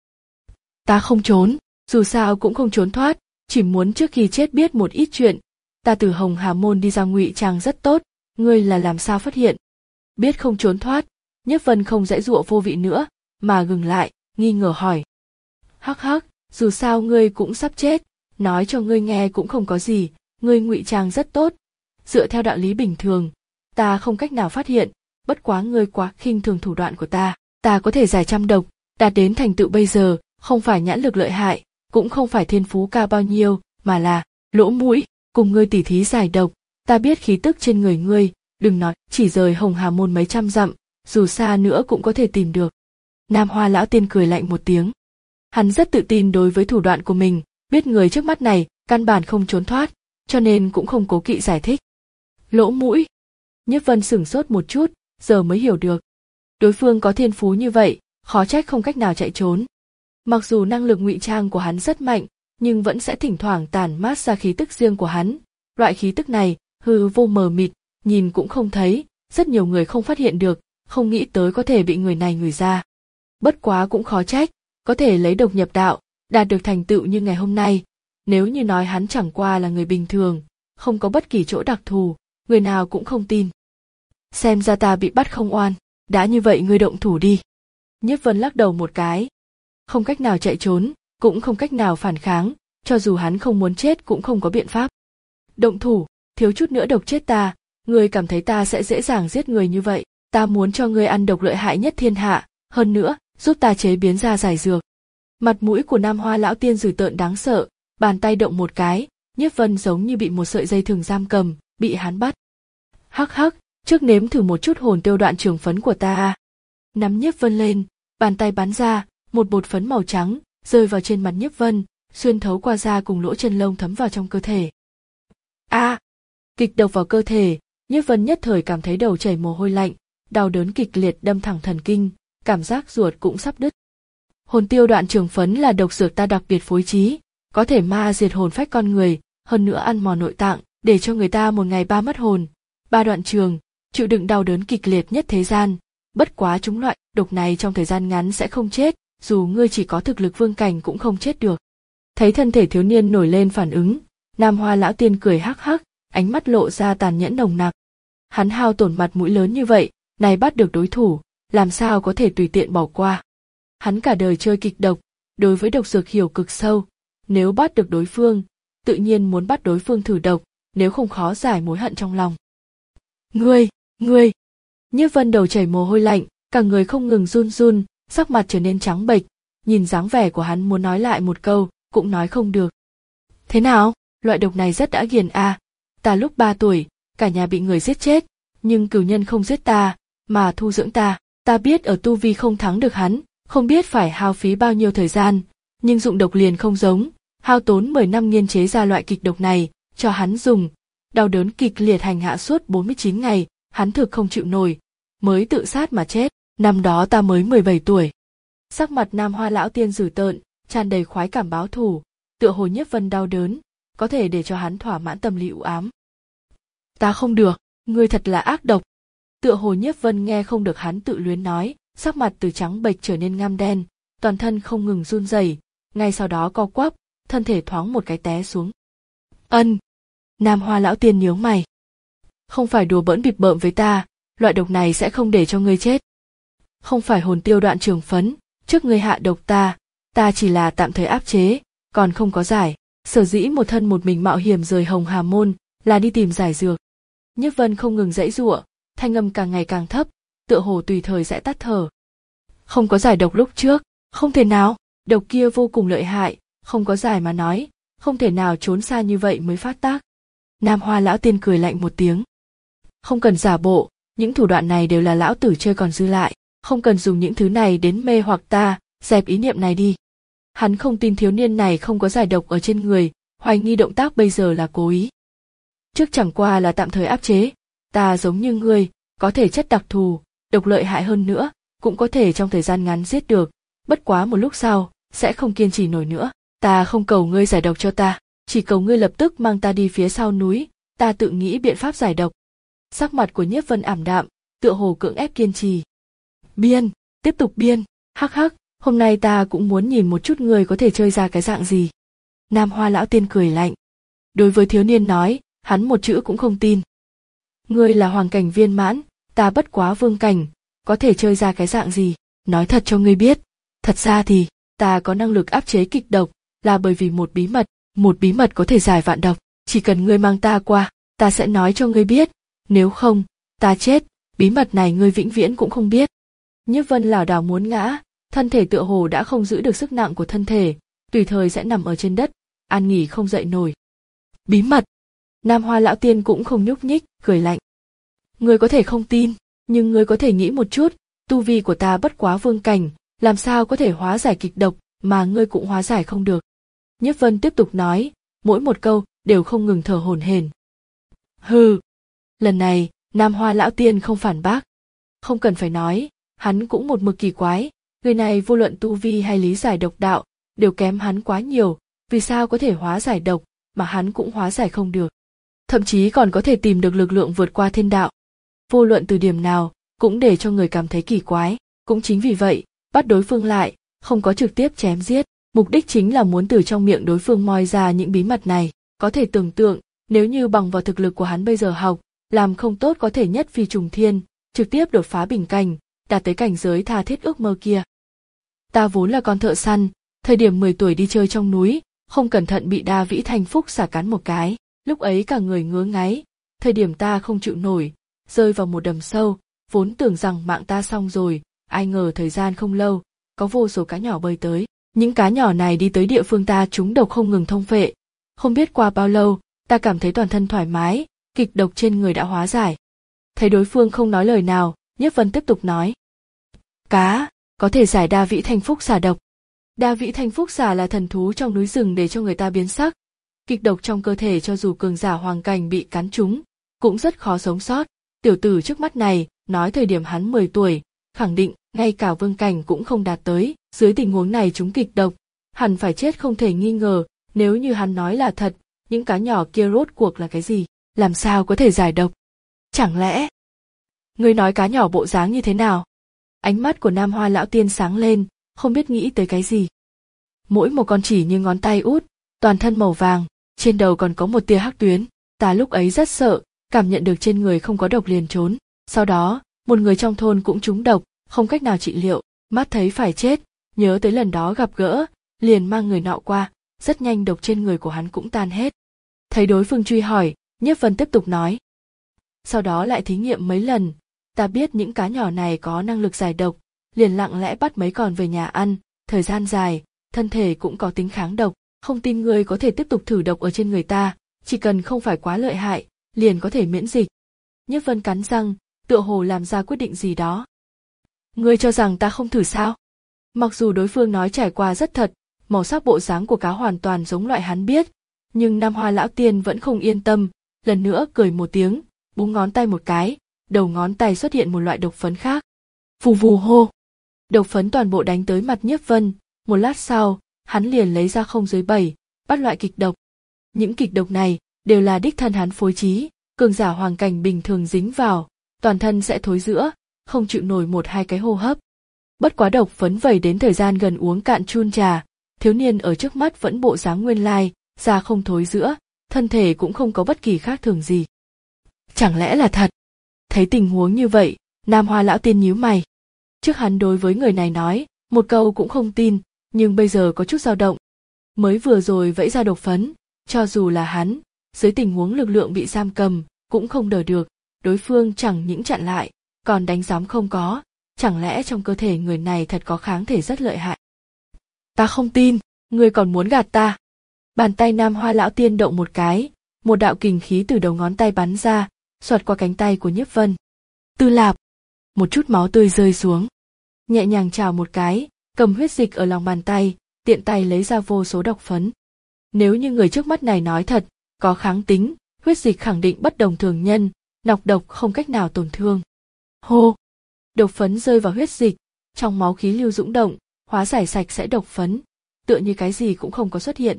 Ta không trốn, dù sao cũng không trốn thoát, chỉ muốn trước khi chết biết một ít chuyện. Ta từ Hồng Hà môn đi ra ngụy trang rất tốt, ngươi là làm sao phát hiện? Biết không trốn thoát, Nhiếp Vân không giãy giụa vô vị nữa, mà ngừng lại, nghi ngờ hỏi. Hắc hắc, dù sao ngươi cũng sắp chết, nói cho ngươi nghe cũng không có gì, ngươi ngụy trang rất tốt. Dựa theo đạo lý bình thường, ta không cách nào phát hiện, bất quá ngươi quá khinh thường thủ đoạn của ta, ta có thể giải trăm độc, đạt đến thành tựu bây giờ, không phải nhãn lực lợi hại, cũng không phải thiên phú cao bao nhiêu, mà là lỗ mũi, cùng ngươi tỉ thí giải độc, ta biết khí tức trên người ngươi, đừng nói chỉ rời Hồng Hà môn mấy trăm dặm, dù xa nữa cũng có thể tìm được. Nam Hoa lão tiên cười lạnh một tiếng. Hắn rất tự tin đối với thủ đoạn của mình, biết người trước mắt này căn bản không trốn thoát, cho nên cũng không cố kỵ giải thích. Lỗ mũi. Nhiếp Vân sửng sốt một chút, giờ mới hiểu được. Đối phương có thiên phú như vậy, khó trách không cách nào chạy trốn. Mặc dù năng lực ngụy trang của hắn rất mạnh, nhưng vẫn sẽ thỉnh thoảng tản mát ra khí tức riêng của hắn. Loại khí tức này, hư vô mờ mịt, nhìn cũng không thấy, rất nhiều người không phát hiện được, không nghĩ tới có thể bị người này ngửi ra. Bất quá cũng khó trách, có thể lấy độc nhập đạo, đạt được thành tựu như ngày hôm nay. Nếu như nói hắn chẳng qua là người bình thường, không có bất kỳ chỗ đặc thù, người nào cũng không tin. Xem ra ta bị bắt không oan, đã như vậy ngươi động thủ đi. Nhiếp Vân lắc đầu một cái. Không cách nào chạy trốn, cũng không cách nào phản kháng, cho dù hắn không muốn chết cũng không có biện pháp. Động thủ, thiếu chút nữa độc chết ta, ngươi cảm thấy ta sẽ dễ dàng giết người như vậy, ta muốn cho ngươi ăn độc lợi hại nhất thiên hạ, hơn nữa, giúp ta chế biến ra giải dược. Mặt mũi của Nam Hoa lão tiên dữ tợn đáng sợ, bàn tay động một cái, Nhiếp Vân giống như bị một sợi dây thừng giam cầm, bị hắn bắt. Hắc hắc, trước nếm thử một chút hồn tiêu đoạn trường phấn của ta. Nắm Nhiếp Vân lên, bàn tay bắn ra, một bột phấn màu trắng rơi vào trên mặt Nhiếp Vân, xuyên thấu qua da cùng lỗ chân lông thấm vào trong cơ thể. A! À, kịch độc vào cơ thể, Nhiếp Vân nhất thời cảm thấy đầu chảy mồ hôi lạnh, đau đớn kịch liệt đâm thẳng thần kinh, cảm giác ruột cũng sắp đứt. Hồn tiêu đoạn trường phấn là độc dược ta đặc biệt phối trí, có thể ma diệt hồn phách con người, hơn nữa ăn mòn nội tạng, để cho người ta một ngày ba mất hồn, ba đoạn trường, chịu đựng đau đớn kịch liệt nhất thế gian. Bất quá chúng loại độc này trong thời gian ngắn sẽ không chết, dù ngươi chỉ có thực lực vương cảnh cũng không chết được. Thấy thân thể thiếu niên nổi lên phản ứng, Nam Hoa lão tiên cười hắc hắc, ánh mắt lộ ra tàn nhẫn nồng nặc. Hắn hao tổn mặt mũi lớn như vậy, này bắt được đối thủ, làm sao có thể tùy tiện bỏ qua. Hắn cả đời chơi kịch độc, đối với độc dược hiểu cực sâu, nếu bắt được đối phương, tự nhiên muốn bắt đối phương thử độc, nếu không khó giải mối hận trong lòng. Ngươi, ngươi! Nhiếp Vân đầu chảy mồ hôi lạnh, cả người không ngừng run run, sắc mặt trở nên trắng bệch, nhìn dáng vẻ của hắn muốn nói lại một câu, cũng nói không được. Thế nào, loại độc này rất đã nghiền à, ta lúc ba tuổi, cả nhà bị người giết chết, nhưng cửu nhân không giết ta, mà thu dưỡng ta, ta biết ở tu vi không thắng được hắn, không biết phải hao phí bao nhiêu thời gian, nhưng dụng độc liền không giống, hao tốn mười năm nghiên chế ra loại kịch độc này, cho hắn dùng, đau đớn kịch liệt hành hạ suốt bốn mươi chín ngày, hắn thực không chịu nổi, mới tự sát mà chết, năm đó ta mới mười bảy tuổi. Sắc mặt Nam Hoa lão tiên dữ tợn, tràn đầy khoái cảm báo thù, tựa hồ Nhiếp Vân đau đớn, có thể để cho hắn thỏa mãn tâm lý u ám. Ta không được, ngươi thật là ác độc. Tựa hồ Nhiếp Vân nghe không được hắn tự luyến nói, sắc mặt từ trắng bệch trở nên ngăm đen, toàn thân không ngừng run rẩy, ngay sau đó co quắp, thân thể thoáng một cái té xuống. Ân. Nam Hoa lão tiên nhíu mày. Không phải đùa bỡn bịp bợm với ta, loại độc này sẽ không để cho ngươi chết. Không phải hồn tiêu đoạn trường phấn, trước ngươi hạ độc ta, ta chỉ là tạm thời áp chế, còn không có giải. Sở dĩ một thân một mình mạo hiểm rời Hồng Hà môn, là đi tìm giải dược. Nhiếp Vân không ngừng giãy giụa, thanh âm càng ngày càng thấp, tựa hồ tùy thời sẽ tắt thở. Không có giải độc lúc trước, không thể nào, độc kia vô cùng lợi hại, không có giải mà nói, không thể nào trốn xa như vậy mới phát tác. Nam Hoa lão tiên cười lạnh một tiếng. Không cần giả bộ, những thủ đoạn này đều là lão tử chơi còn dư lại, không cần dùng những thứ này đến mê hoặc ta, dẹp ý niệm này đi. Hắn không tin thiếu niên này không có giải độc ở trên người, hoài nghi động tác bây giờ là cố ý. Trước chẳng qua là tạm thời áp chế, ta giống như ngươi, có thể chất đặc thù, độc lợi hại hơn nữa, cũng có thể trong thời gian ngắn giết được, bất quá một lúc sau, sẽ không kiên trì nổi nữa. Ta không cầu ngươi giải độc cho ta, chỉ cầu ngươi lập tức mang ta đi phía sau núi, ta tự nghĩ biện pháp giải độc. Sắc mặt của Nhiếp Vân ảm đạm, tựa hồ cưỡng ép kiên trì. Biên, tiếp tục biên, hắc hắc, hôm nay ta cũng muốn nhìn một chút ngươi có thể chơi ra cái dạng gì. Nam Hoa lão tiên cười lạnh. Đối với thiếu niên nói, hắn một chữ cũng không tin. Ngươi là hoàng cảnh viên mãn, ta bất quá vương cảnh, có thể chơi ra cái dạng gì, nói thật cho ngươi biết. Thật ra thì, ta có năng lực áp chế kịch độc, là bởi vì một bí mật, một bí mật có thể giải vạn độc, chỉ cần ngươi mang ta qua, ta sẽ nói cho ngươi biết, nếu không, ta chết, bí mật này ngươi vĩnh viễn cũng không biết. Nhiếp Vân lảo đảo muốn ngã, thân thể tựa hồ đã không giữ được sức nặng của thân thể, tùy thời sẽ nằm ở trên đất, an nghỉ không dậy nổi. Bí mật. Nam Hoa lão tiên cũng không nhúc nhích, cười lạnh. Ngươi có thể không tin, nhưng ngươi có thể nghĩ một chút, tu vi của ta bất quá vương cảnh, làm sao có thể hóa giải kịch độc, mà ngươi cũng hóa giải không được. Nhiếp Vân tiếp tục nói, mỗi một câu đều không ngừng thở hổn hển. Hừ. Lần này, Nam Hoa lão tiên không phản bác. Không cần phải nói, hắn cũng một mực kỳ quái, người này vô luận tu vi hay lý giải độc đạo, đều kém hắn quá nhiều, vì sao có thể hóa giải độc, mà hắn cũng hóa giải không được. Thậm chí còn có thể tìm được lực lượng vượt qua thiên đạo. Vô luận từ điểm nào, cũng để cho người cảm thấy kỳ quái, cũng chính vì vậy, bắt đối phương lại, không có trực tiếp chém giết, mục đích chính là muốn từ trong miệng đối phương moi ra những bí mật này, có thể tưởng tượng, nếu như bằng vào thực lực của hắn bây giờ học, làm không tốt có thể nhất phi trùng thiên, trực tiếp đột phá bình cảnh, đạt tới cảnh giới tha thiết ước mơ kia. Ta vốn là con thợ săn, thời điểm mười tuổi đi chơi trong núi, không cẩn thận bị Đa Vĩ Thanh Phúc xả cắn một cái, lúc ấy cả người ngứa ngáy, thời điểm ta không chịu nổi, rơi vào một đầm sâu, vốn tưởng rằng mạng ta xong rồi, ai ngờ thời gian không lâu, có vô số cá nhỏ bơi tới, những cá nhỏ này đi tới địa phương ta trúng độc không ngừng thông phệ, không biết qua bao lâu, ta cảm thấy toàn thân thoải mái, kịch độc trên người đã hóa giải. Thấy đối phương không nói lời nào, Nhiếp Vân tiếp tục nói. Cá, có thể giải Đa Vĩ Thanh Phúc xả độc. Đa Vĩ Thanh Phúc xả là thần thú trong núi rừng để cho người ta biến sắc. Kịch độc trong cơ thể cho dù cường giả hoàng cảnh bị cắn trúng, cũng rất khó sống sót. Tiểu tử trước mắt này, nói thời điểm hắn mười tuổi, khẳng định ngay cả vương cảnh cũng không đạt tới. Dưới tình huống này trúng kịch độc, hẳn phải chết không thể nghi ngờ. Nếu như hắn nói là thật, những cá nhỏ kia rốt cuộc là cái gì? Làm sao có thể giải độc? Chẳng lẽ... Ngươi nói cá nhỏ bộ dáng như thế nào? Ánh mắt của Nam Hoa lão tiên sáng lên, không biết nghĩ tới cái gì. Mỗi một con chỉ như ngón tay út, toàn thân màu vàng, trên đầu còn có một tia hắc tuyến. Ta lúc ấy rất sợ, cảm nhận được trên người không có độc liền trốn. Sau đó, một người trong thôn cũng trúng độc, không cách nào trị liệu, mắt thấy phải chết, nhớ tới lần đó gặp gỡ, liền mang người nọ qua, rất nhanh độc trên người của hắn cũng tan hết. Thấy đối phương truy hỏi, Nhiếp Vân tiếp tục nói. Sau đó lại thí nghiệm mấy lần, ta biết những cá nhỏ này có năng lực giải độc, liền lặng lẽ bắt mấy con về nhà ăn, thời gian dài, thân thể cũng có tính kháng độc, không tin ngươi có thể tiếp tục thử độc ở trên người ta, chỉ cần không phải quá lợi hại, liền có thể miễn dịch. Nhiếp Vân cắn răng, tựa hồ làm ra quyết định gì đó. Ngươi cho rằng ta không thử sao? Mặc dù đối phương nói trải qua rất thật, màu sắc bộ dáng của cá hoàn toàn giống loại hắn biết, nhưng Nam Hoa lão tiên vẫn không yên tâm, lần nữa cười một tiếng, búng ngón tay một cái, đầu ngón tay xuất hiện một loại độc phấn khác. Vù vù hô. Độc phấn toàn bộ đánh tới mặt Nhiếp Vân, một lát sau, hắn liền lấy ra không dưới bảy, bắt loại kịch độc. Những kịch độc này đều là đích thân hắn phối trí, cường giả hoàng cảnh bình thường dính vào, toàn thân sẽ thối rữa, không chịu nổi một hai cái hô hấp. Bất quá độc phấn vẩy đến thời gian gần uống cạn chun trà, thiếu niên ở trước mắt vẫn bộ dáng nguyên lai, da không thối rữa, thân thể cũng không có bất kỳ khác thường gì. Chẳng lẽ là thật? Thấy tình huống như vậy, Nam Hoa lão tiên nhíu mày. Trước hắn đối với người này nói, một câu cũng không tin, nhưng bây giờ có chút dao động. Mới vừa rồi vẫy ra độc phấn, cho dù là hắn, dưới tình huống lực lượng bị giam cầm, cũng không đỡ được, đối phương chẳng những chặn lại, còn đánh giám không có, chẳng lẽ trong cơ thể người này thật có kháng thể rất lợi hại. Ta không tin, ngươi còn muốn gạt ta. Bàn tay Nam Hoa lão tiên động một cái, một đạo kình khí từ đầu ngón tay bắn ra, xoẹt qua cánh tay của Nhiếp Vân. Tư lạp, một chút máu tươi rơi xuống. Nhẹ nhàng chào một cái, cầm huyết dịch ở lòng bàn tay, tiện tay lấy ra vô số độc phấn. Nếu như người trước mắt này nói thật, có kháng tính, huyết dịch khẳng định bất đồng thường nhân, nọc độc không cách nào tổn thương. Hô! Độc phấn rơi vào huyết dịch, trong máu khí lưu dũng động, hóa giải sạch sẽ độc phấn, tựa như cái gì cũng không có xuất hiện.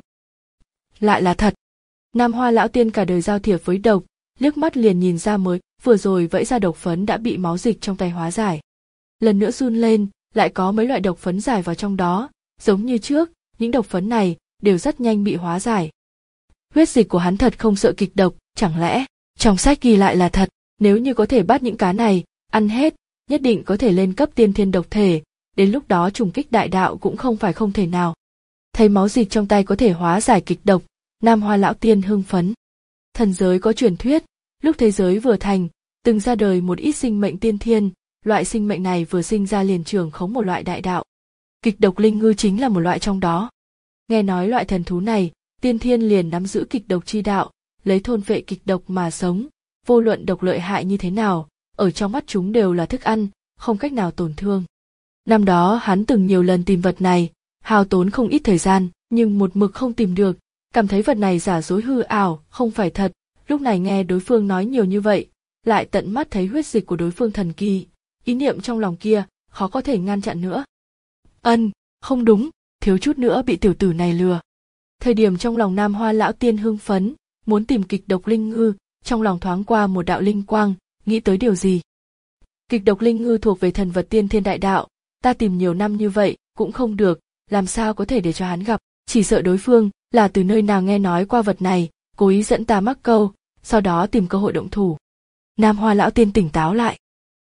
Lại là thật. Nam Hoa lão tiên cả đời giao thiệp với độc, liếc mắt liền nhìn ra mới vừa rồi vẫy ra độc phấn đã bị máu dịch trong tay hóa giải. Lần nữa run lên, lại có mấy loại độc phấn giải vào trong đó, giống như trước, những độc phấn này đều rất nhanh bị hóa giải. Huyết dịch của hắn thật không sợ kịch độc, chẳng lẽ trong sách ghi lại là thật, nếu như có thể bắt những cá này, ăn hết, nhất định có thể lên cấp tiên thiên độc thể, đến lúc đó trùng kích đại đạo cũng không phải không thể nào. Thấy máu dịch trong tay có thể hóa giải kịch độc, Nam Hoa lão tiên hưng phấn. Thần giới có truyền thuyết, lúc thế giới vừa thành, từng ra đời một ít sinh mệnh tiên thiên, loại sinh mệnh này vừa sinh ra liền trưởng khống một loại đại đạo. Kịch độc linh ngư chính là một loại trong đó. Nghe nói loại thần thú này, tiên thiên liền nắm giữ kịch độc chi đạo, lấy thôn vệ kịch độc mà sống, vô luận độc lợi hại như thế nào, ở trong mắt chúng đều là thức ăn, không cách nào tổn thương. Năm đó hắn từng nhiều lần tìm vật này, hao tốn không ít thời gian, nhưng một mực không tìm được, cảm thấy vật này giả dối hư ảo, không phải thật. Lúc này nghe đối phương nói nhiều như vậy, lại tận mắt thấy huyết dịch của đối phương thần kỳ, ý niệm trong lòng kia khó có thể ngăn chặn nữa. Ân, không đúng, thiếu chút nữa bị tiểu tử này lừa. Thời điểm trong lòng Nam Hoa lão tiên hưng phấn, muốn tìm kịch độc linh ngư, trong lòng thoáng qua một đạo linh quang, nghĩ tới điều gì. Kịch độc linh ngư thuộc về thần vật tiên thiên đại đạo, ta tìm nhiều năm như vậy cũng không được, làm sao có thể để cho hắn gặp, chỉ sợ đối phương là từ nơi nào nghe nói qua vật này, cố ý dẫn ta mắc câu, sau đó tìm cơ hội động thủ. Nam Hoa lão tiên tỉnh táo lại.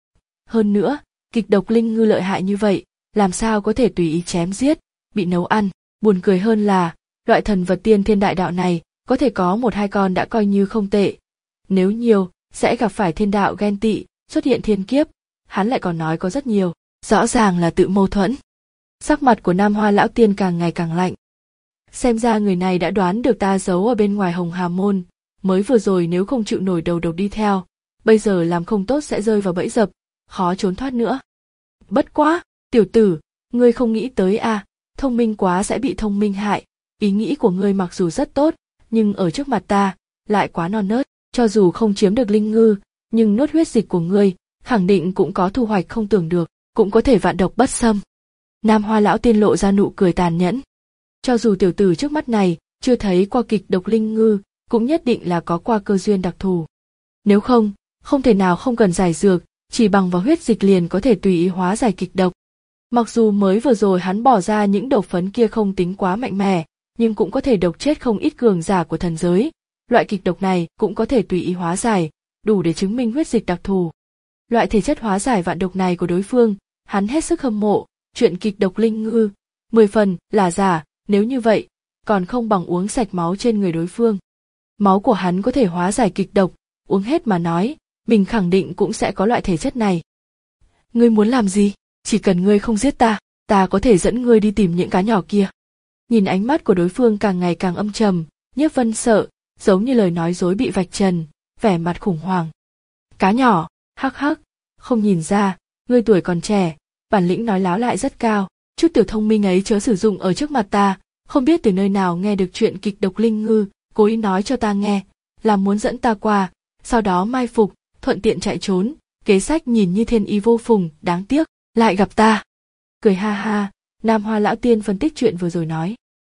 Hơn nữa, kịch độc linh ngư lợi hại như vậy, làm sao có thể tùy ý chém giết, bị nấu ăn, buồn cười hơn là, loại thần vật tiên thiên đại đạo này, có thể có một hai con đã coi như không tệ. Nếu nhiều, sẽ gặp phải thiên đạo ghen tị, xuất hiện thiên kiếp, hắn lại còn nói có rất nhiều, rõ ràng là tự mâu thuẫn. Sắc mặt của Nam Hoa lão tiên càng ngày càng lạnh. Xem ra người này đã đoán được ta giấu ở bên ngoài Hồng Hà môn, mới vừa rồi nếu không chịu nổi đầu độc đi theo, bây giờ làm không tốt sẽ rơi vào bẫy dập, khó trốn thoát nữa. Bất quá, tiểu tử, ngươi không nghĩ tới à, thông minh quá sẽ bị thông minh hại, ý nghĩ của ngươi mặc dù rất tốt, nhưng ở trước mặt ta, lại quá non nớt, cho dù không chiếm được linh ngư, nhưng nuốt huyết dịch của ngươi, khẳng định cũng có thu hoạch không tưởng được, cũng có thể vạn độc bất xâm. Nam Hoa lão tiên lộ ra nụ cười tàn nhẫn. Cho dù tiểu tử trước mắt này chưa thấy qua kịch độc linh ngư, cũng nhất định là có qua cơ duyên đặc thù. Nếu không, không thể nào không cần giải dược, chỉ bằng vào huyết dịch liền có thể tùy ý hóa giải kịch độc. Mặc dù mới vừa rồi hắn bỏ ra những độc phấn kia không tính quá mạnh mẽ, nhưng cũng có thể độc chết không ít cường giả của thần giới. Loại kịch độc này cũng có thể tùy ý hóa giải, đủ để chứng minh huyết dịch đặc thù. Loại thể chất hóa giải vạn độc này của đối phương, hắn hết sức hâm mộ, chuyện kịch độc linh ngư, mười phần là giả, nếu như vậy, còn không bằng uống sạch máu trên người đối phương. Máu của hắn có thể hóa giải kịch độc, uống hết mà nói, mình khẳng định cũng sẽ có loại thể chất này. Ngươi muốn làm gì? Chỉ cần ngươi không giết ta, ta có thể dẫn ngươi đi tìm những cá nhỏ kia. Nhìn ánh mắt của đối phương càng ngày càng âm trầm, Nhiếp Vân sợ, giống như lời nói dối bị vạch trần, vẻ mặt khủng hoảng. Cá nhỏ, hắc hắc, không nhìn ra, ngươi tuổi còn trẻ, bản lĩnh nói láo lại rất cao, chút tiểu thông minh ấy chớ sử dụng ở trước mặt ta, không biết từ nơi nào nghe được chuyện kịch độc linh ngư, cố ý nói cho ta nghe, là muốn dẫn ta qua, sau đó mai phục, thuận tiện chạy trốn, kế sách nhìn như thiên ý vô phùng, đáng tiếc, lại gặp ta. Cười ha ha, Nam Hoa lão tiên phân tích chuyện vừa rồi nói.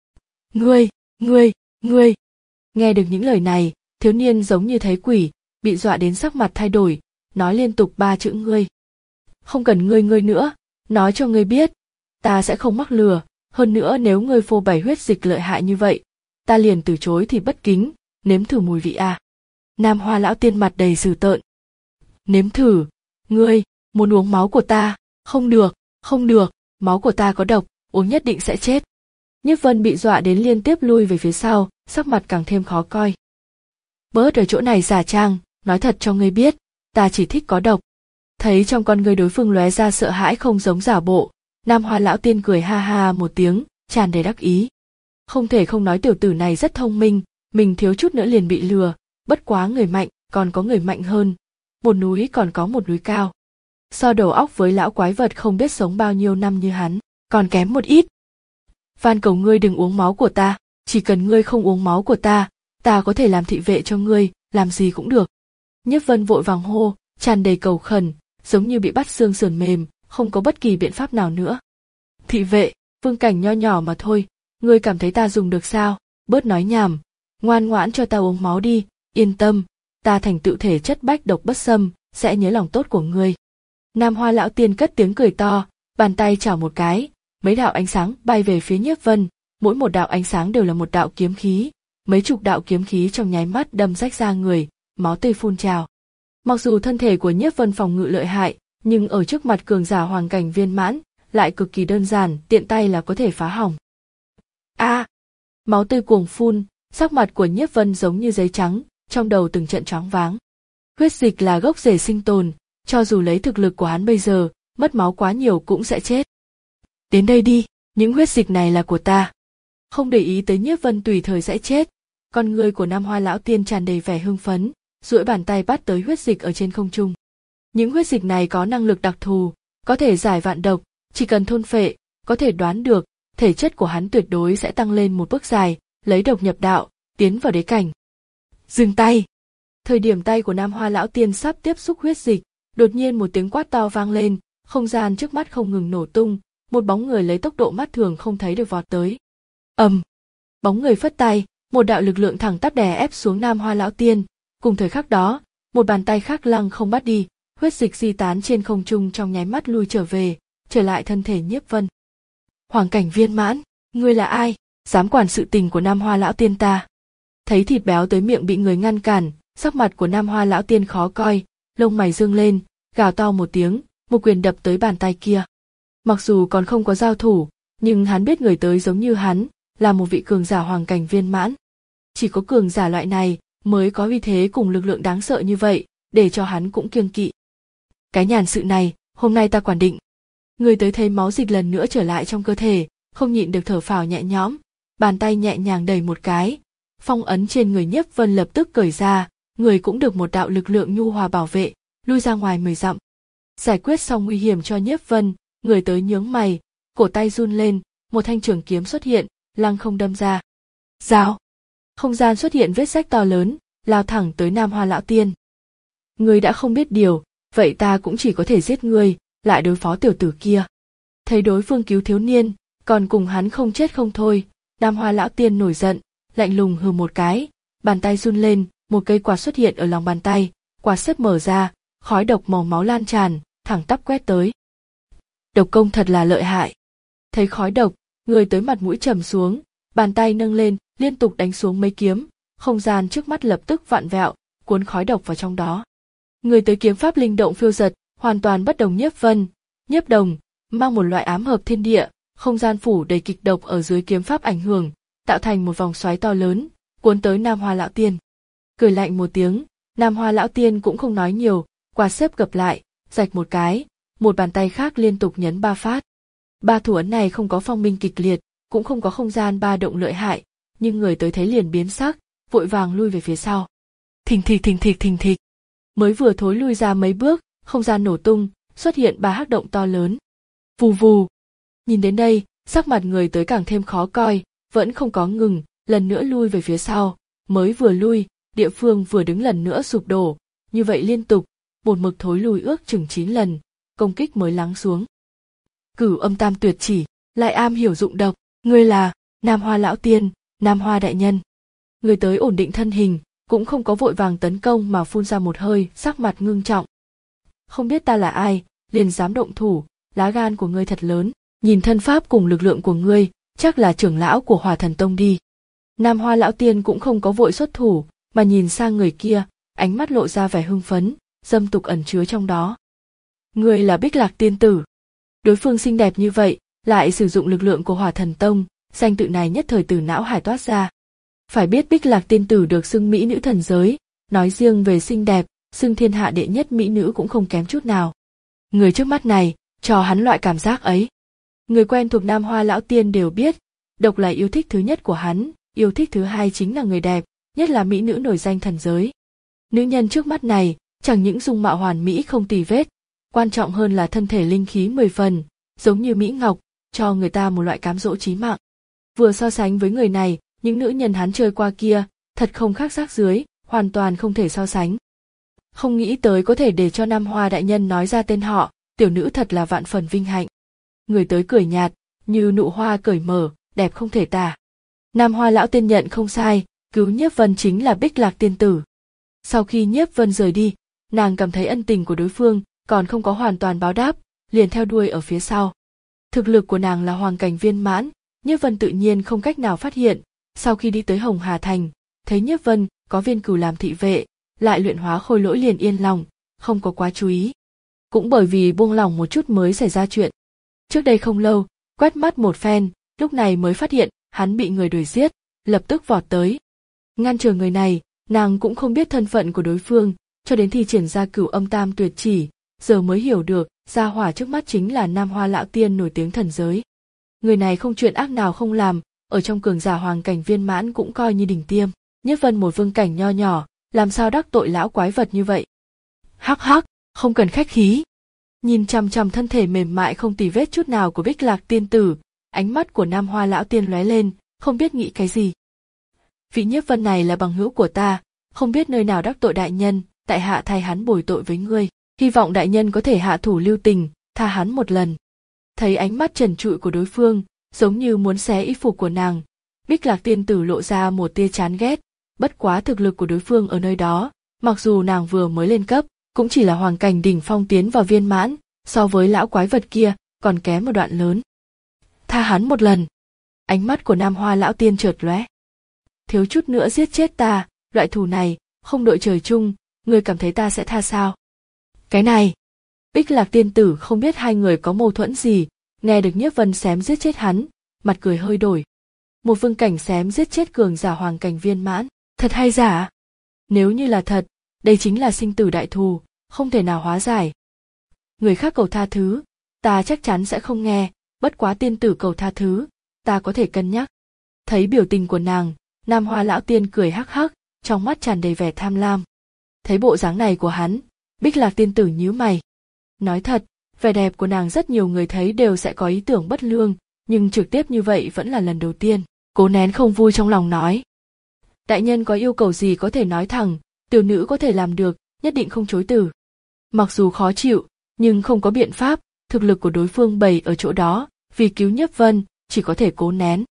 Ngươi, ngươi, ngươi. Nghe được những lời này, thiếu niên giống như thấy quỷ, bị dọa đến sắc mặt thay đổi, nói liên tục ba chữ ngươi. Không cần ngươi ngươi nữa, nói cho ngươi biết, ta sẽ không mắc lừa, hơn nữa nếu ngươi phô bày huyết dịch lợi hại như vậy, ta liền từ chối thì bất kính, nếm thử mùi vị à. Nam Hoa lão tiên mặt đầy dữ tợn. Nếm thử, ngươi, muốn uống máu của ta, không được, không được, máu của ta có độc, uống nhất định sẽ chết. Nhiếp Vân bị dọa đến liên tiếp lui về phía sau, sắc mặt càng thêm khó coi. Bớt ở chỗ này giả trang, nói thật cho ngươi biết, ta chỉ thích có độc. Thấy trong con ngươi đối phương lóe ra sợ hãi không giống giả bộ, Nam Hoa lão tiên cười ha ha một tiếng, tràn đầy đắc ý. Không thể không nói tiểu tử này rất thông minh, mình thiếu chút nữa liền bị lừa, bất quá người mạnh, còn có người mạnh hơn. Một núi còn có một núi cao. So đầu óc với lão quái vật không biết sống bao nhiêu năm như hắn, còn kém một ít. Van cầu ngươi đừng uống máu của ta, chỉ cần ngươi không uống máu của ta, ta có thể làm thị vệ cho ngươi, làm gì cũng được. Nhiếp Vân vội vàng hô, tràn đầy cầu khẩn, giống như bị bắt xương sườn mềm, không có bất kỳ biện pháp nào nữa. Thị vệ, vương cảnh nho nhỏ mà thôi, ngươi cảm thấy ta dùng được sao? Bớt nói nhảm, ngoan ngoãn cho ta uống máu đi, yên tâm, ta thành tựu thể chất bách độc bất xâm, sẽ nhớ lòng tốt của ngươi. Nam Hoa lão tiên cất tiếng cười to, bàn tay chảo một cái, mấy đạo ánh sáng bay về phía Nhiếp Vân, mỗi một đạo ánh sáng đều là một đạo kiếm khí, mấy chục đạo kiếm khí trong nháy mắt đâm rách ra người, máu tươi phun trào. Mặc dù thân thể của Nhiếp Vân phòng ngự lợi hại, nhưng ở trước mặt cường giả hoàng cảnh viên mãn, lại cực kỳ đơn giản, tiện tay là có thể phá hỏng. A! À, máu tươi cuồng phun, sắc mặt của Nhiếp Vân giống như giấy trắng, trong đầu từng trận choáng váng. Huyết dịch là gốc rễ sinh tồn, cho dù lấy thực lực của hắn bây giờ, mất máu quá nhiều cũng sẽ chết. Đến đây đi, những huyết dịch này là của ta. Không để ý tới Nhiếp Vân tùy thời sẽ chết, con người của Nam Hoa lão tiên tràn đầy vẻ hưng phấn, duỗi bàn tay bắt tới huyết dịch ở trên không trung. Những huyết dịch này có năng lực đặc thù, có thể giải vạn độc, chỉ cần thôn phệ, có thể đoán được, thể chất của hắn tuyệt đối sẽ tăng lên một bước dài, lấy độc nhập đạo, tiến vào đế cảnh. Dừng tay! Thời điểm tay của Nam Hoa lão tiên sắp tiếp xúc huyết dịch, đột nhiên một tiếng quát to vang lên, không gian trước mắt không ngừng nổ tung, một bóng người lấy tốc độ mắt thường không thấy được vọt tới. Ầm! Bóng người phất tay, một đạo lực lượng thẳng tắp đè ép xuống Nam Hoa lão tiên, cùng thời khắc đó, một bàn tay khác lăng không bắt đi, huyết dịch di tán trên không trung trong nháy mắt lui trở về, trở lại thân thể Nhiếp Vân. Hoàng cảnh viên mãn, ngươi là ai, dám quản sự tình của Nam Hoa lão tiên ta? Thấy thịt béo tới miệng bị người ngăn cản, sắc mặt của Nam Hoa lão tiên khó coi, lông mày dương lên, gào to một tiếng, một quyền đập tới bàn tay kia. Mặc dù còn không có giao thủ, nhưng hắn biết người tới giống như hắn, là một vị cường giả hoàng cảnh viên mãn. Chỉ có cường giả loại này mới có uy thế cùng lực lượng đáng sợ như vậy, để cho hắn cũng kiêng kỵ. Cái nhàn sự này, hôm nay ta quản định. Người tới thấy máu dịch lần nữa trở lại trong cơ thể, không nhịn được thở phào nhẹ nhõm, bàn tay nhẹ nhàng đẩy một cái, phong ấn trên người Nhiếp Vân lập tức cởi ra, người cũng được một đạo lực lượng nhu hòa bảo vệ, lui ra ngoài mười dặm. Giải quyết xong nguy hiểm cho Nhiếp Vân, người tới nhướng mày, cổ tay run lên, một thanh trường kiếm xuất hiện, lăng không đâm ra. Rào! Không gian xuất hiện vết rách to lớn, lao thẳng tới Nam Hoa lão tiên. Ngươi đã không biết điều, vậy ta cũng chỉ có thể giết ngươi, lại đối phó tiểu tử kia. Thấy đối phương cứu thiếu niên, còn cùng hắn không chết không thôi, Nam Hoa lão tiên nổi giận, lạnh lùng hừ một cái, bàn tay run lên, một cây quạt xuất hiện ở lòng bàn tay, quạt xếp mở ra, khói độc màu máu lan tràn, thẳng tắp quét tới. Độc công thật là lợi hại. Thấy khói độc, người tới mặt mũi trầm xuống, bàn tay nâng lên, liên tục đánh xuống mấy kiếm, không gian trước mắt lập tức vặn vẹo, cuốn khói độc vào trong đó. Người tới kiếm pháp linh động phiêu giật, hoàn toàn bất đồng Nhiếp Vân, Nhiếp Đồng, mang một loại ám hợp thiên địa, không gian phủ đầy kịch độc ở dưới kiếm pháp ảnh hưởng, tạo thành một vòng xoáy to lớn, cuốn tới Nam Hoa lão tiên. Cười lạnh một tiếng, Nam Hoa lão tiên cũng không nói nhiều, quạt xếp gập lại, rạch một cái, một bàn tay khác liên tục nhấn ba phát. Ba thủ ấn này không có phong minh kịch liệt, cũng không có không gian ba động lợi hại, nhưng người tới thấy liền biến sắc, vội vàng lui về phía sau. Thình thịch thình thịch thình thịch. Mới vừa thối lui ra mấy bước, không gian nổ tung, xuất hiện ba hắc động to lớn. Vù vù. Nhìn đến đây, sắc mặt người tới càng thêm khó coi, vẫn không có ngừng, lần nữa lui về phía sau, mới vừa lui, địa phương vừa đứng lần nữa sụp đổ, như vậy liên tục, một mực thối lui ước chừng chín lần, công kích mới lắng xuống. Cửu âm tam tuyệt chỉ, lại am hiểu dụng độc, ngươi là Nam Hoa lão tiên, Nam Hoa đại nhân. Người tới ổn định thân hình, cũng không có vội vàng tấn công mà phun ra một hơi, sắc mặt ngưng trọng. Không biết ta là ai, liền dám động thủ, lá gan của ngươi thật lớn, nhìn thân pháp cùng lực lượng của ngươi, chắc là trưởng lão của Hỏa Thần Tông đi. Nam Hoa lão tiên cũng không có vội xuất thủ, mà nhìn sang người kia, ánh mắt lộ ra vẻ hưng phấn, dâm tục ẩn chứa trong đó. Ngươi là Bích Lạc tiên tử. Đối phương xinh đẹp như vậy, lại sử dụng lực lượng của Hỏa Thần Tông, danh tự này nhất thời từ não hải toát ra. Phải biết Bích Lạc tiên tử được xưng mỹ nữ thần giới, nói riêng về xinh đẹp, xưng thiên hạ đệ nhất mỹ nữ cũng không kém chút nào. Người trước mắt này, cho hắn loại cảm giác ấy. Người quen thuộc Nam Hoa lão tiên đều biết, độc là yêu thích thứ nhất của hắn, yêu thích thứ hai chính là người đẹp, nhất là mỹ nữ nổi danh thần giới. Nữ nhân trước mắt này, chẳng những dung mạo hoàn mỹ không tì vết, quan trọng hơn là thân thể linh khí mười phần, giống như mỹ ngọc, cho người ta một loại cám dỗ chí mạng. Vừa so sánh với người này, những nữ nhân hắn chơi qua kia, thật không khác rác dưới, hoàn toàn không thể so sánh. Không nghĩ tới có thể để cho Nam Hoa đại nhân nói ra tên họ, tiểu nữ thật là vạn phần vinh hạnh. Người tới cười nhạt, như nụ hoa cởi mở, đẹp không thể tả. Nam Hoa lão tiên nhận không sai, cứu Nhiếp Vân chính là Bích Lạc tiên tử. Sau khi Nhiếp Vân rời đi, nàng cảm thấy ân tình của đối phương còn không có hoàn toàn báo đáp, liền theo đuôi ở phía sau. Thực lực của nàng là hoàng cảnh viên mãn, Nhiếp Vân tự nhiên không cách nào phát hiện. Sau khi đi tới Hồng Hà Thành, thấy Nhiếp Vân có Viên Cửu làm thị vệ, lại luyện hóa khôi lỗi liền yên lòng, không có quá chú ý. Cũng bởi vì buông lỏng một chút mới xảy ra chuyện. Trước đây không lâu, quét mắt một phen, lúc này mới phát hiện hắn bị người đuổi giết, lập tức vọt tới. Ngăn trở người này, nàng cũng không biết thân phận của đối phương, cho đến thi triển ra Cửu Âm Tam Tuyệt Chỉ, giờ mới hiểu được, gia hỏa trước mắt chính là Nam Hoa lão tiên nổi tiếng thần giới. Người này không chuyện ác nào không làm, ở trong cường giả hoàng cảnh viên mãn cũng coi như đỉnh tiêm. Nhiếp Vân một vương cảnh nho nhỏ, làm sao đắc tội lão quái vật như vậy? Hắc hắc, không cần khách khí. Nhìn chằm chằm thân thể mềm mại không tì vết chút nào của Bích Lạc tiên tử, ánh mắt của Nam Hoa lão tiên lóe lên, không biết nghĩ cái gì. Vị Nhiếp Vân này là bằng hữu của ta, không biết nơi nào đắc tội đại nhân, tại hạ thay hắn bồi tội với ngươi, hy vọng đại nhân có thể hạ thủ lưu tình, tha hắn một lần. Thấy ánh mắt trần trụi của đối phương, giống như muốn xé y phục của nàng, Bích Lạc tiên tử lộ ra một tia chán ghét, bất quá thực lực của đối phương ở nơi đó, mặc dù nàng vừa mới lên cấp, cũng chỉ là hoàng cảnh đỉnh phong tiến vào viên mãn, so với lão quái vật kia, còn kém một đoạn lớn. Tha hắn một lần. Ánh mắt của Nam Hoa lão tiên chợt lóe. Thiếu chút nữa giết chết ta, loại thù này, không đội trời chung, ngươi cảm thấy ta sẽ tha sao? Cái này, Bích Lạc tiên tử không biết hai người có mâu thuẫn gì, nghe được Nhiếp Vân xém giết chết hắn, mặt cười hơi đổi. Một vương cảnh xém giết chết cường giả hoàng cảnh viên mãn, thật hay giả? Nếu như là thật, đây chính là sinh tử đại thù, không thể nào hóa giải. Người khác cầu tha thứ, ta chắc chắn sẽ không nghe, bất quá tiên tử cầu tha thứ, ta có thể cân nhắc. Thấy biểu tình của nàng, Nam Hoa lão tiên cười hắc hắc, trong mắt tràn đầy vẻ tham lam. Thấy bộ dáng này của hắn, Bích Lạc tiên tử nhíu mày. Nói thật, vẻ đẹp của nàng rất nhiều người thấy đều sẽ có ý tưởng bất lương, nhưng trực tiếp như vậy vẫn là lần đầu tiên. Cố nén không vui trong lòng nói. Đại nhân có yêu cầu gì có thể nói thẳng, tiểu nữ có thể làm được, nhất định không chối từ. Mặc dù khó chịu, nhưng không có biện pháp, thực lực của đối phương bày ở chỗ đó, vì cứu Nhiếp Vân, chỉ có thể cố nén.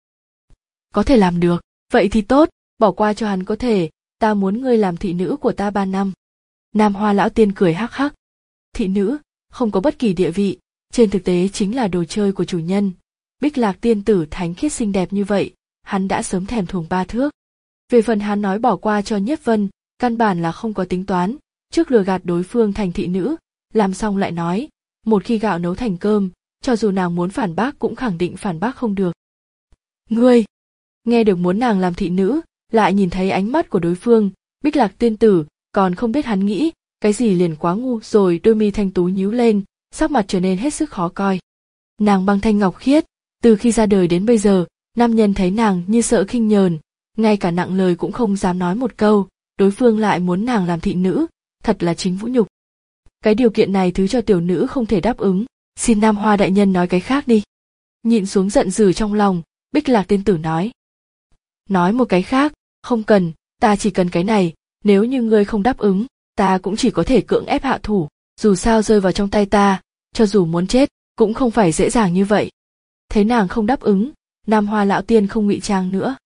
Có thể làm được, vậy thì tốt, bỏ qua cho hắn có thể, ta muốn ngươi làm thị nữ của ta ba năm. Nam Hoa lão tiên cười hắc hắc. Thị nữ, không có bất kỳ địa vị, trên thực tế chính là đồ chơi của chủ nhân. Bích Lạc tiên tử thánh khiết xinh đẹp như vậy, hắn đã sớm thèm thuồng ba thước. Về phần hắn nói bỏ qua cho Nhiếp Vân, căn bản là không có tính toán, trước lừa gạt đối phương thành thị nữ, làm xong lại nói, một khi gạo nấu thành cơm, cho dù nàng muốn phản bác cũng khẳng định phản bác không được. Ngươi, nghe được muốn nàng làm thị nữ, lại nhìn thấy ánh mắt của đối phương, Bích Lạc tiên tử, còn không biết hắn nghĩ, cái gì liền quá ngu rồi, đôi mi thanh tú nhíu lên, sắc mặt trở nên hết sức khó coi. Nàng băng thanh ngọc khiết, từ khi ra đời đến bây giờ, nam nhân thấy nàng như sợ khinh nhờn, ngay cả nặng lời cũng không dám nói một câu, đối phương lại muốn nàng làm thị nữ, thật là chính vũ nhục. Cái điều kiện này thứ cho tiểu nữ không thể đáp ứng, xin Nam Hoa đại nhân nói cái khác đi. Nhịn xuống giận dữ trong lòng, Bích Lạc tiên tử nói. Nói một cái khác, không cần, ta chỉ cần cái này, nếu như ngươi không đáp ứng, ta cũng chỉ có thể cưỡng ép hạ thủ, dù sao rơi vào trong tay ta, cho dù muốn chết, cũng không phải dễ dàng như vậy. Thấy nàng không đáp ứng, Nam Hoa lão tiên không ngụy trang nữa.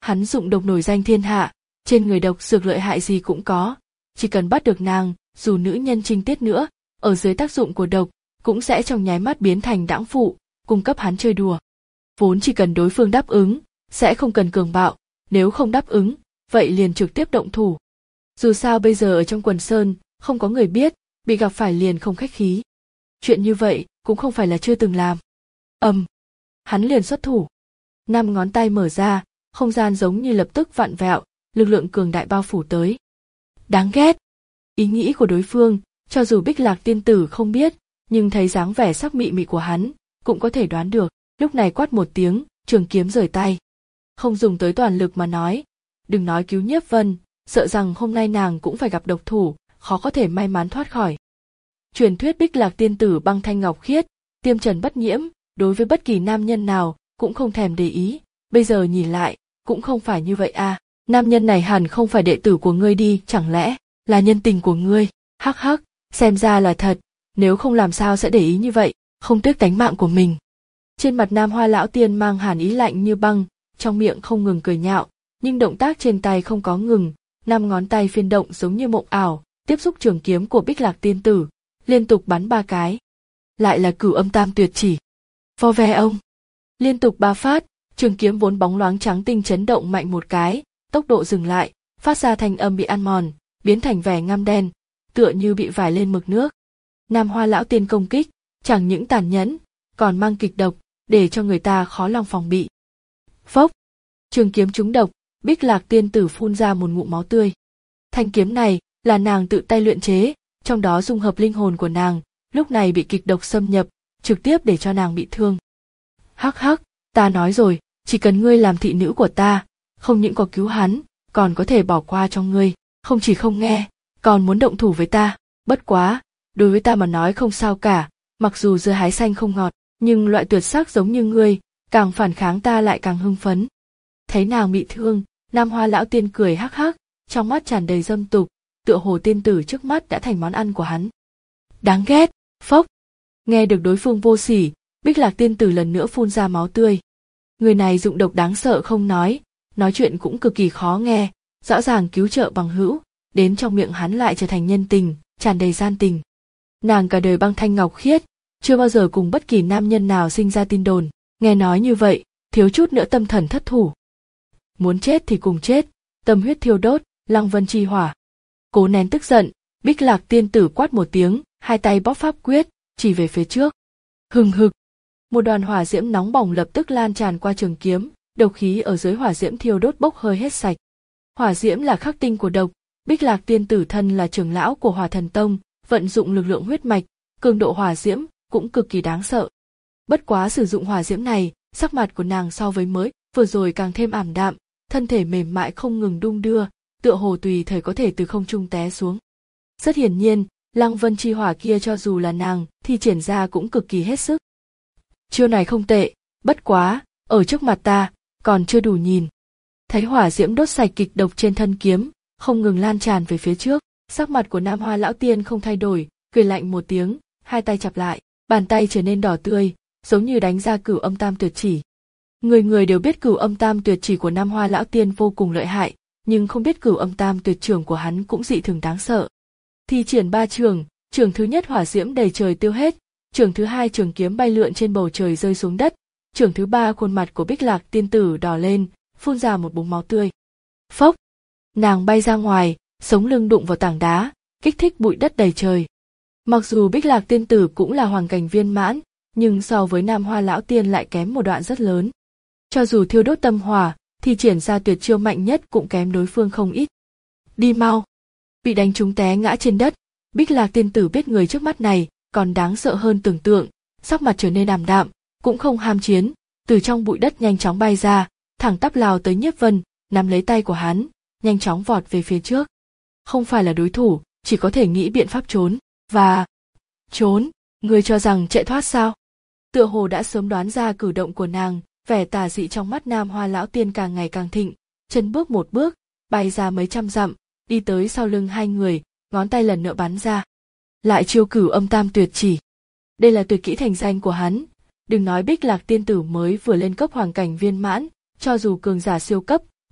Hắn dụng độc nổi danh thiên hạ, trên người độc dược lợi hại gì cũng có, chỉ cần bắt được nàng, dù nữ nhân trinh tiết nữa, ở dưới tác dụng của độc, cũng sẽ trong nháy mắt biến thành đãng phụ, cung cấp hắn chơi đùa. Vốn chỉ cần đối phương đáp ứng, sẽ không cần cường bạo, nếu không đáp ứng, vậy liền trực tiếp động thủ. Dù sao bây giờ ở trong quần sơn, không có người biết, bị gặp phải liền không khách khí. Chuyện như vậy cũng không phải là chưa từng làm. Ầm, um, hắn liền xuất thủ. Năm ngón tay mở ra, không gian giống như lập tức vặn vẹo, lực lượng cường đại bao phủ tới. Đáng ghét. Ý nghĩ của đối phương, cho dù Bích Lạc tiên tử không biết, nhưng thấy dáng vẻ sắc mị mị của hắn, cũng có thể đoán được. Lúc này quát một tiếng, trường kiếm rời tay. Không dùng tới toàn lực mà nói, đừng nói cứu Nhiếp Vân, sợ rằng hôm nay nàng cũng phải gặp độc thủ, khó có thể may mắn thoát khỏi. Truyền thuyết Bích Lạc tiên tử băng thanh ngọc khiết, tiêm trần bất nhiễm, đối với bất kỳ nam nhân nào cũng không thèm để ý, bây giờ nhìn lại, cũng không phải như vậy à, nam nhân này hẳn không phải đệ tử của ngươi đi, chẳng lẽ là nhân tình của ngươi? Hắc hắc, xem ra là thật, nếu không làm sao sẽ để ý như vậy, không tiếc tánh mạng của mình. Trên mặt Nam Hoa lão tiên mang hàn ý lạnh như băng, trong miệng không ngừng cười nhạo, nhưng động tác trên tay không có ngừng, năm ngón tay phiên động giống như mộng ảo, tiếp xúc trường kiếm của Bích Lạc tiên tử, liên tục bắn ba cái. Lại là Cửu Âm Tam Tuyệt Chỉ. Vo ve ông. Liên tục ba phát, trường kiếm vốn bóng loáng trắng tinh chấn động mạnh một cái, tốc độ dừng lại, phát ra thanh âm bị ăn mòn, biến thành vẻ ngăm đen, tựa như bị vải lên mực nước. Nam Hoa lão tiên công kích, chẳng những tàn nhẫn, còn mang kịch độc, để cho người ta khó lòng phòng bị. Phốc, trường kiếm trúng độc, Bích Lạc tiên tử phun ra một ngụm máu tươi. Thanh kiếm này là nàng tự tay luyện chế, trong đó dung hợp linh hồn của nàng, lúc này bị kịch độc xâm nhập, trực tiếp để cho nàng bị thương. Hắc hắc, ta nói rồi, chỉ cần ngươi làm thị nữ của ta, không những có cứu hắn, còn có thể bỏ qua cho ngươi, không chỉ không nghe, còn muốn động thủ với ta, bất quá, đối với ta mà nói không sao cả, mặc dù dưa hái xanh không ngọt, nhưng loại tuyệt sắc giống như ngươi, càng phản kháng ta lại càng hưng phấn. Thấy nàng bị thương, Nam Hoa lão tiên cười hắc hắc, trong mắt tràn đầy dâm tục, tựa hồ tiên tử trước mắt đã thành món ăn của hắn. Đáng ghét, phốc. Nghe được đối phương vô sỉ, Bích Lạc tiên tử lần nữa phun ra máu tươi. Người này dụng độc đáng sợ không nói, nói chuyện cũng cực kỳ khó nghe, rõ ràng cứu trợ bằng hữu, đến trong miệng hắn lại trở thành nhân tình, tràn đầy gian tình. Nàng cả đời băng thanh ngọc khiết, chưa bao giờ cùng bất kỳ nam nhân nào sinh ra tin đồn, nghe nói như vậy, thiếu chút nữa tâm thần thất thủ. Muốn chết thì cùng chết, tâm huyết thiêu đốt, lăng vân chi hỏa. Cố nén tức giận, Bích Lạc tiên tử quát một tiếng, hai tay bóp pháp quyết, chỉ về phía trước. Hừng hực, một đoàn hỏa diễm nóng bỏng lập tức lan tràn qua trường kiếm, độc khí ở dưới hỏa diễm thiêu đốt bốc hơi hết sạch. Hỏa diễm là khắc tinh của độc, Bích Lạc tiên tử thân là trưởng lão của Hỏa Thần Tông, vận dụng lực lượng huyết mạch, cường độ hỏa diễm cũng cực kỳ đáng sợ. Bất quá sử dụng hỏa diễm này, sắc mặt của nàng so với mới vừa rồi càng thêm ảm đạm, thân thể mềm mại không ngừng đung đưa, tựa hồ tùy thời có thể từ không trung té xuống. Rất hiển nhiên, Lăng Vân chi hỏa kia cho dù là nàng thì triển ra cũng cực kỳ hết sức. Chiêu này không tệ, bất quá, ở trước mặt ta, còn chưa đủ nhìn. Thấy hỏa diễm đốt sạch kịch độc trên thân kiếm, không ngừng lan tràn về phía trước, sắc mặt của Nam Hoa lão tiên không thay đổi, cười lạnh một tiếng, hai tay chặp lại, bàn tay trở nên đỏ tươi, giống như đánh ra Cửu Âm Tam Tuyệt Chỉ. Người người đều biết Cửu Âm Tam Tuyệt Chỉ của Nam Hoa lão tiên vô cùng lợi hại, nhưng không biết Cửu Âm Tam Tuyệt Trường của hắn cũng dị thường đáng sợ. Thi triển ba trường, trường thứ nhất hỏa diễm đầy trời tiêu hết, trường thứ hai trường kiếm bay lượn trên bầu trời rơi xuống đất, trường thứ ba khuôn mặt của Bích Lạc tiên tử đỏ lên, phun ra một búng máu tươi. Phốc, nàng bay ra ngoài, sống lưng đụng vào tảng đá, kích thích bụi đất đầy trời. Mặc dù Bích Lạc tiên tử cũng là hoàng cảnh viên mãn, nhưng so với Nam Hoa lão tiên lại kém một đoạn rất lớn. Cho dù thiêu đốt tâm hỏa, thì triển ra tuyệt chiêu mạnh nhất cũng kém đối phương không ít. Đi mau! Bị đánh trúng té ngã trên đất, Bích Lạc tiên tử biết người trước mắt này còn đáng sợ hơn tưởng tượng, sắc mặt trở nên ảm đạm, cũng không ham chiến, từ trong bụi đất nhanh chóng bay ra, thẳng tắp lao tới Nhiếp Vân, nắm lấy tay của hắn, nhanh chóng vọt về phía trước. Không phải là đối thủ, chỉ có thể nghĩ biện pháp trốn, và... Trốn, người cho rằng chạy thoát sao? Tựa hồ đã sớm đoán ra cử động của nàng, vẻ tà dị trong mắt Nam Hoa lão tiên càng ngày càng thịnh, chân bước một bước, bay ra mấy trăm dặm, đi tới sau lưng hai người, ngón tay lần nữa bắn ra. Lại chiêu Cửu Âm Tam Tuyệt Chỉ. Đây là tuyệt kỹ thành danh của hắn, đừng nói Bích Lạc tiên tử mới vừa lên cấp hoàng cảnh viên mãn, cho dù cường giả siêu cấp,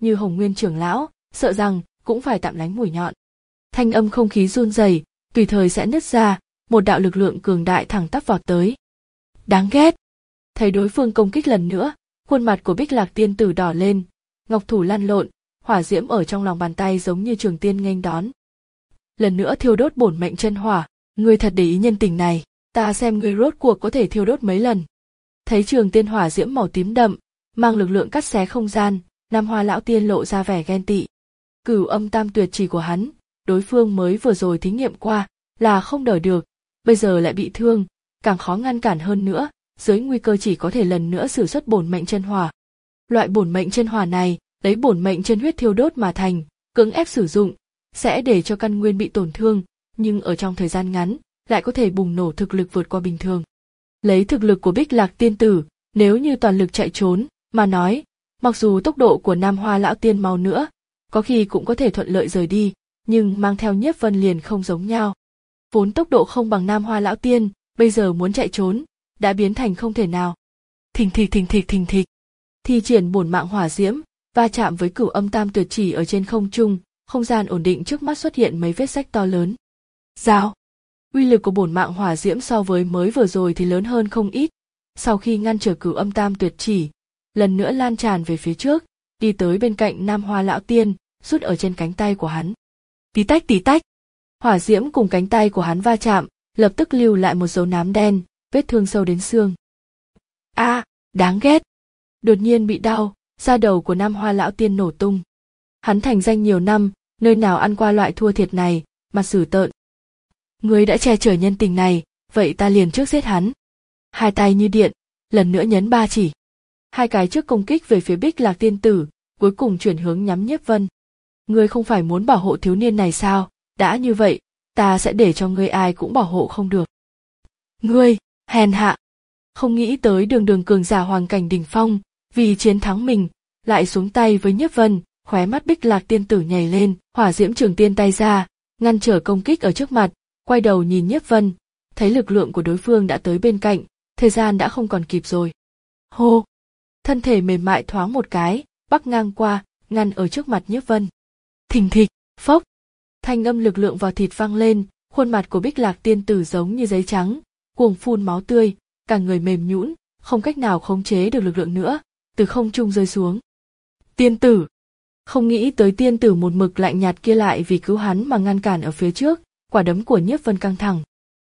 như Hồng Nguyên trưởng lão, sợ rằng cũng phải tạm lánh mùi nhọn. Thanh âm không khí run rẩy, tùy thời sẽ nứt ra, một đạo lực lượng cường đại thẳng tắp vọt tới. Đáng ghét! Thấy đối phương công kích lần nữa, khuôn mặt của Bích Lạc tiên tử đỏ lên, ngọc thủ lăn lộn, hỏa diễm ở trong lòng bàn tay giống như trường tiên nghênh đón. Lần nữa thiêu đốt bổn mệnh chân hỏa, ngươi thật để ý nhân tình này, ta xem ngươi rốt cuộc có thể thiêu đốt mấy lần. Thấy trường tiên hỏa diễm màu tím đậm, mang lực lượng cắt xé không gian, Nam Hoa lão tiên lộ ra vẻ ghen tị. Cửu âm tam tuyệt chỉ của hắn, đối phương mới vừa rồi thí nghiệm qua, là không đỡ được, bây giờ lại bị thương, càng khó ngăn cản hơn nữa, dưới nguy cơ chỉ có thể lần nữa sử xuất bổn mệnh chân hỏa. Loại bổn mệnh chân hỏa này, lấy bổn mệnh chân huyết thiêu đốt mà thành, cưỡng ép sử dụng, sẽ để cho căn nguyên bị tổn thương, nhưng ở trong thời gian ngắn, lại có thể bùng nổ thực lực vượt qua bình thường. Lấy thực lực của Bích Lạc tiên tử, nếu như toàn lực chạy trốn, mà nói, mặc dù tốc độ của Nam Hoa lão tiên mau nữa, có khi cũng có thể thuận lợi rời đi, nhưng mang theo Nhiếp Vân liền không giống nhau. Vốn tốc độ không bằng Nam Hoa lão tiên, bây giờ muốn chạy trốn, đã biến thành không thể nào. Thình thịch thình thịch thình thịch, thi triển bổn mạng hỏa diễm, va chạm với cửu âm tam tuyệt chỉ ở trên không trung, không gian ổn định trước mắt xuất hiện mấy vết rách to lớn. Rào! Uy lực của bổn mạng hỏa diễm so với mới vừa rồi thì lớn hơn không ít. Sau khi ngăn trở cửu âm tam tuyệt chỉ, lần nữa lan tràn về phía trước, đi tới bên cạnh Nam Hoa lão tiên, rút ở trên cánh tay của hắn. Tí tách tí tách, hỏa diễm cùng cánh tay của hắn va chạm, lập tức lưu lại một dấu nám đen, vết thương sâu đến xương. A, à, đáng ghét! Đột nhiên bị đau, da đầu của Nam Hoa lão tiên nổ tung. Hắn thành danh nhiều năm, nơi nào ăn qua loại thua thiệt này, mặt dữ tợn. Ngươi đã che chở nhân tình này, vậy ta liền trước giết hắn. Hai tay như điện, lần nữa nhấn ba chỉ. Hai cái trước công kích về phía Bích Lạc tiên tử, cuối cùng chuyển hướng nhắm Nhiếp Vân. Ngươi không phải muốn bảo hộ thiếu niên này sao? Đã như vậy, ta sẽ để cho ngươi ai cũng bảo hộ không được. Ngươi, hèn hạ! Không nghĩ tới đường đường cường giả hoàng cảnh đỉnh phong, vì chiến thắng mình, lại xuống tay với Nhiếp Vân, khóe mắt Bích Lạc tiên tử nhảy lên, hỏa diễm trường tiên tay ra, ngăn trở công kích ở trước mặt, quay đầu nhìn Nhiếp Vân, thấy lực lượng của đối phương đã tới bên cạnh, thời gian đã không còn kịp rồi. Hô! Thân thể mềm mại thoáng một cái, bắc ngang qua, ngăn ở trước mặt Nhiếp Vân. Thình thịch, phốc! Thanh âm lực lượng vào thịt vang lên, khuôn mặt của Bích Lạc tiên tử giống như giấy trắng, cuồng phun máu tươi, cả người mềm nhũn, không cách nào khống chế được lực lượng nữa, từ không trung rơi xuống. Tiên tử! Không nghĩ tới tiên tử một mực lạnh nhạt kia lại vì cứu hắn mà ngăn cản ở phía trước, quả đấm của Nhiếp Vân căng thẳng.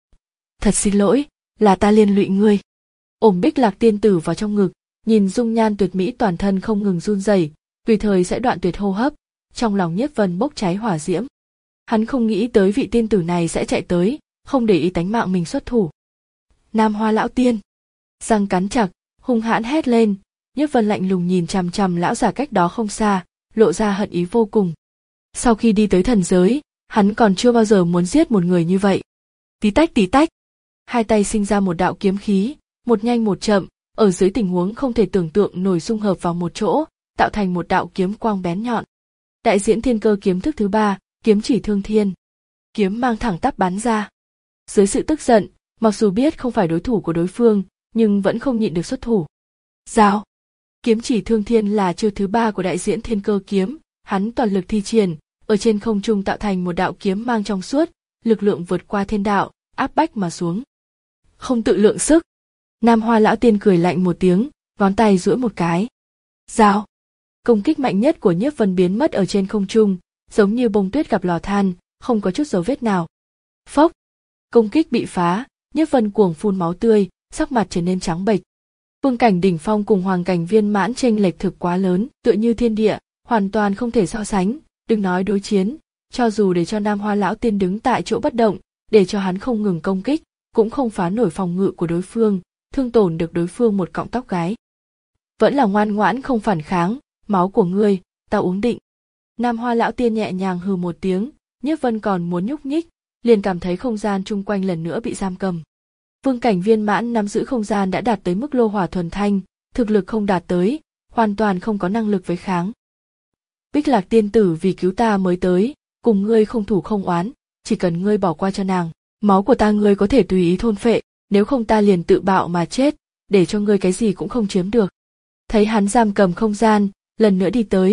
Thật xin lỗi, là ta liên lụy ngươi. Ôm Bích Lạc tiên tử vào trong ngực, nhìn dung nhan tuyệt mỹ toàn thân không ngừng run rẩy, tùy thời sẽ đoạn tuyệt hô hấp, trong lòng Nhiếp Vân bốc cháy hỏa diễm. Hắn không nghĩ tới vị tiên tử này sẽ chạy tới, không để ý tánh mạng mình xuất thủ. Nam Hoa lão tiên! Răng cắn chặt, hung hãn hét lên, Nhiếp Vân lạnh lùng nhìn chằm chằm lão giả cách đó không xa, lộ ra hận ý vô cùng. Sau khi đi tới thần giới, hắn còn chưa bao giờ muốn giết một người như vậy. Tí tách tí tách, hai tay sinh ra một đạo kiếm khí, một nhanh một chậm, ở dưới tình huống không thể tưởng tượng nổi dung hợp vào một chỗ, tạo thành một đạo kiếm quang bén nhọn. Đại diễn thiên cơ kiếm thức thứ ba, kiếm chỉ thương thiên. Kiếm mang thẳng tắp bắn ra. Dưới sự tức giận, mặc dù biết không phải đối thủ của đối phương, nhưng vẫn không nhịn được xuất thủ. Rào! Kiếm chỉ thương thiên là chiêu thứ ba của đại diễn thiên cơ kiếm, hắn toàn lực thi triển, ở trên không trung tạo thành một đạo kiếm mang trong suốt, lực lượng vượt qua thiên đạo, áp bách mà xuống. Không tự lượng sức. Nam Hoa lão tiên cười lạnh một tiếng, ngón tay duỗi một cái. Rào! Công kích mạnh nhất của Nhiếp Vân biến mất ở trên không trung, giống như bông tuyết gặp lò than, không có chút dấu vết nào. Phốc! Công kích bị phá, Nhiếp Vân cuồng phun máu tươi, sắc mặt trở nên trắng bệch. Vương cảnh đỉnh phong cùng hoàng cảnh viên mãn chênh lệch thực quá lớn, tựa như thiên địa, hoàn toàn không thể so sánh, đừng nói đối chiến, cho dù để cho Nam Hoa lão tiên đứng tại chỗ bất động, để cho hắn không ngừng công kích, cũng không phá nổi phòng ngự của đối phương, thương tổn được đối phương một cọng tóc gáy. Vẫn là ngoan ngoãn không phản kháng, máu của ngươi, ta uống định. Nam Hoa lão tiên nhẹ nhàng hừ một tiếng, Nhiếp Vân còn muốn nhúc nhích, liền cảm thấy không gian chung quanh lần nữa bị giam cầm. Vương cảnh viên mãn nắm giữ không gian đã đạt tới mức lô hỏa thuần thanh, thực lực không đạt tới, hoàn toàn không có năng lực với kháng. Bích Lạc tiên tử vì cứu ta mới tới, cùng ngươi không thủ không oán, chỉ cần ngươi bỏ qua cho nàng, máu của ta ngươi có thể tùy ý thôn phệ, nếu không ta liền tự bạo mà chết, để cho ngươi cái gì cũng không chiếm được. Thấy hắn giam cầm không gian, lần nữa đi tới,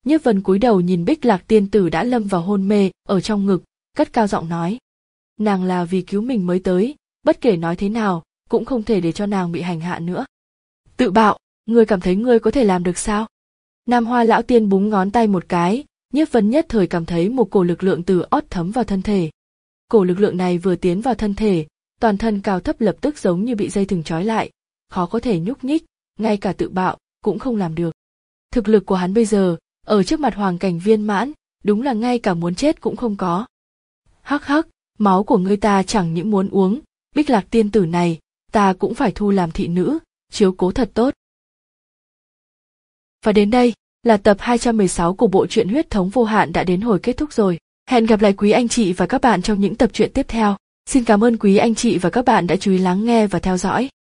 Nhiếp Vân cúi đầu nhìn Bích Lạc tiên tử đã lâm vào hôn mê ở trong ngực, cất cao giọng nói: nàng là vì cứu mình mới tới, bất kể nói thế nào cũng không thể để cho nàng bị hành hạ nữa. Tự bạo, ngươi cảm thấy ngươi có thể làm được sao? Nam Hoa lão tiên búng ngón tay một cái, Nhiếp Vân nhất thời cảm thấy một cổ lực lượng từ ót thấm vào thân thể. Cổ lực lượng này vừa tiến vào thân thể, toàn thân cao thấp lập tức giống như bị dây thừng trói lại, khó có thể nhúc nhích, ngay cả tự bạo cũng không làm được. Thực lực của hắn bây giờ, ở trước mặt hoàng cảnh viên mãn, đúng là ngay cả muốn chết cũng không có. Hắc hắc, máu của ngươi ta chẳng những muốn uống, Bích Lạc tiên tử này, ta cũng phải thu làm thị nữ, chiếu cố thật tốt. Và đến đây, là tập hai trăm mười sáu của bộ truyện Huyết thống vô hạn đã đến hồi kết thúc rồi. Hẹn gặp lại quý anh chị và các bạn trong những tập truyện tiếp theo. Xin cảm ơn quý anh chị và các bạn đã chú ý lắng nghe và theo dõi.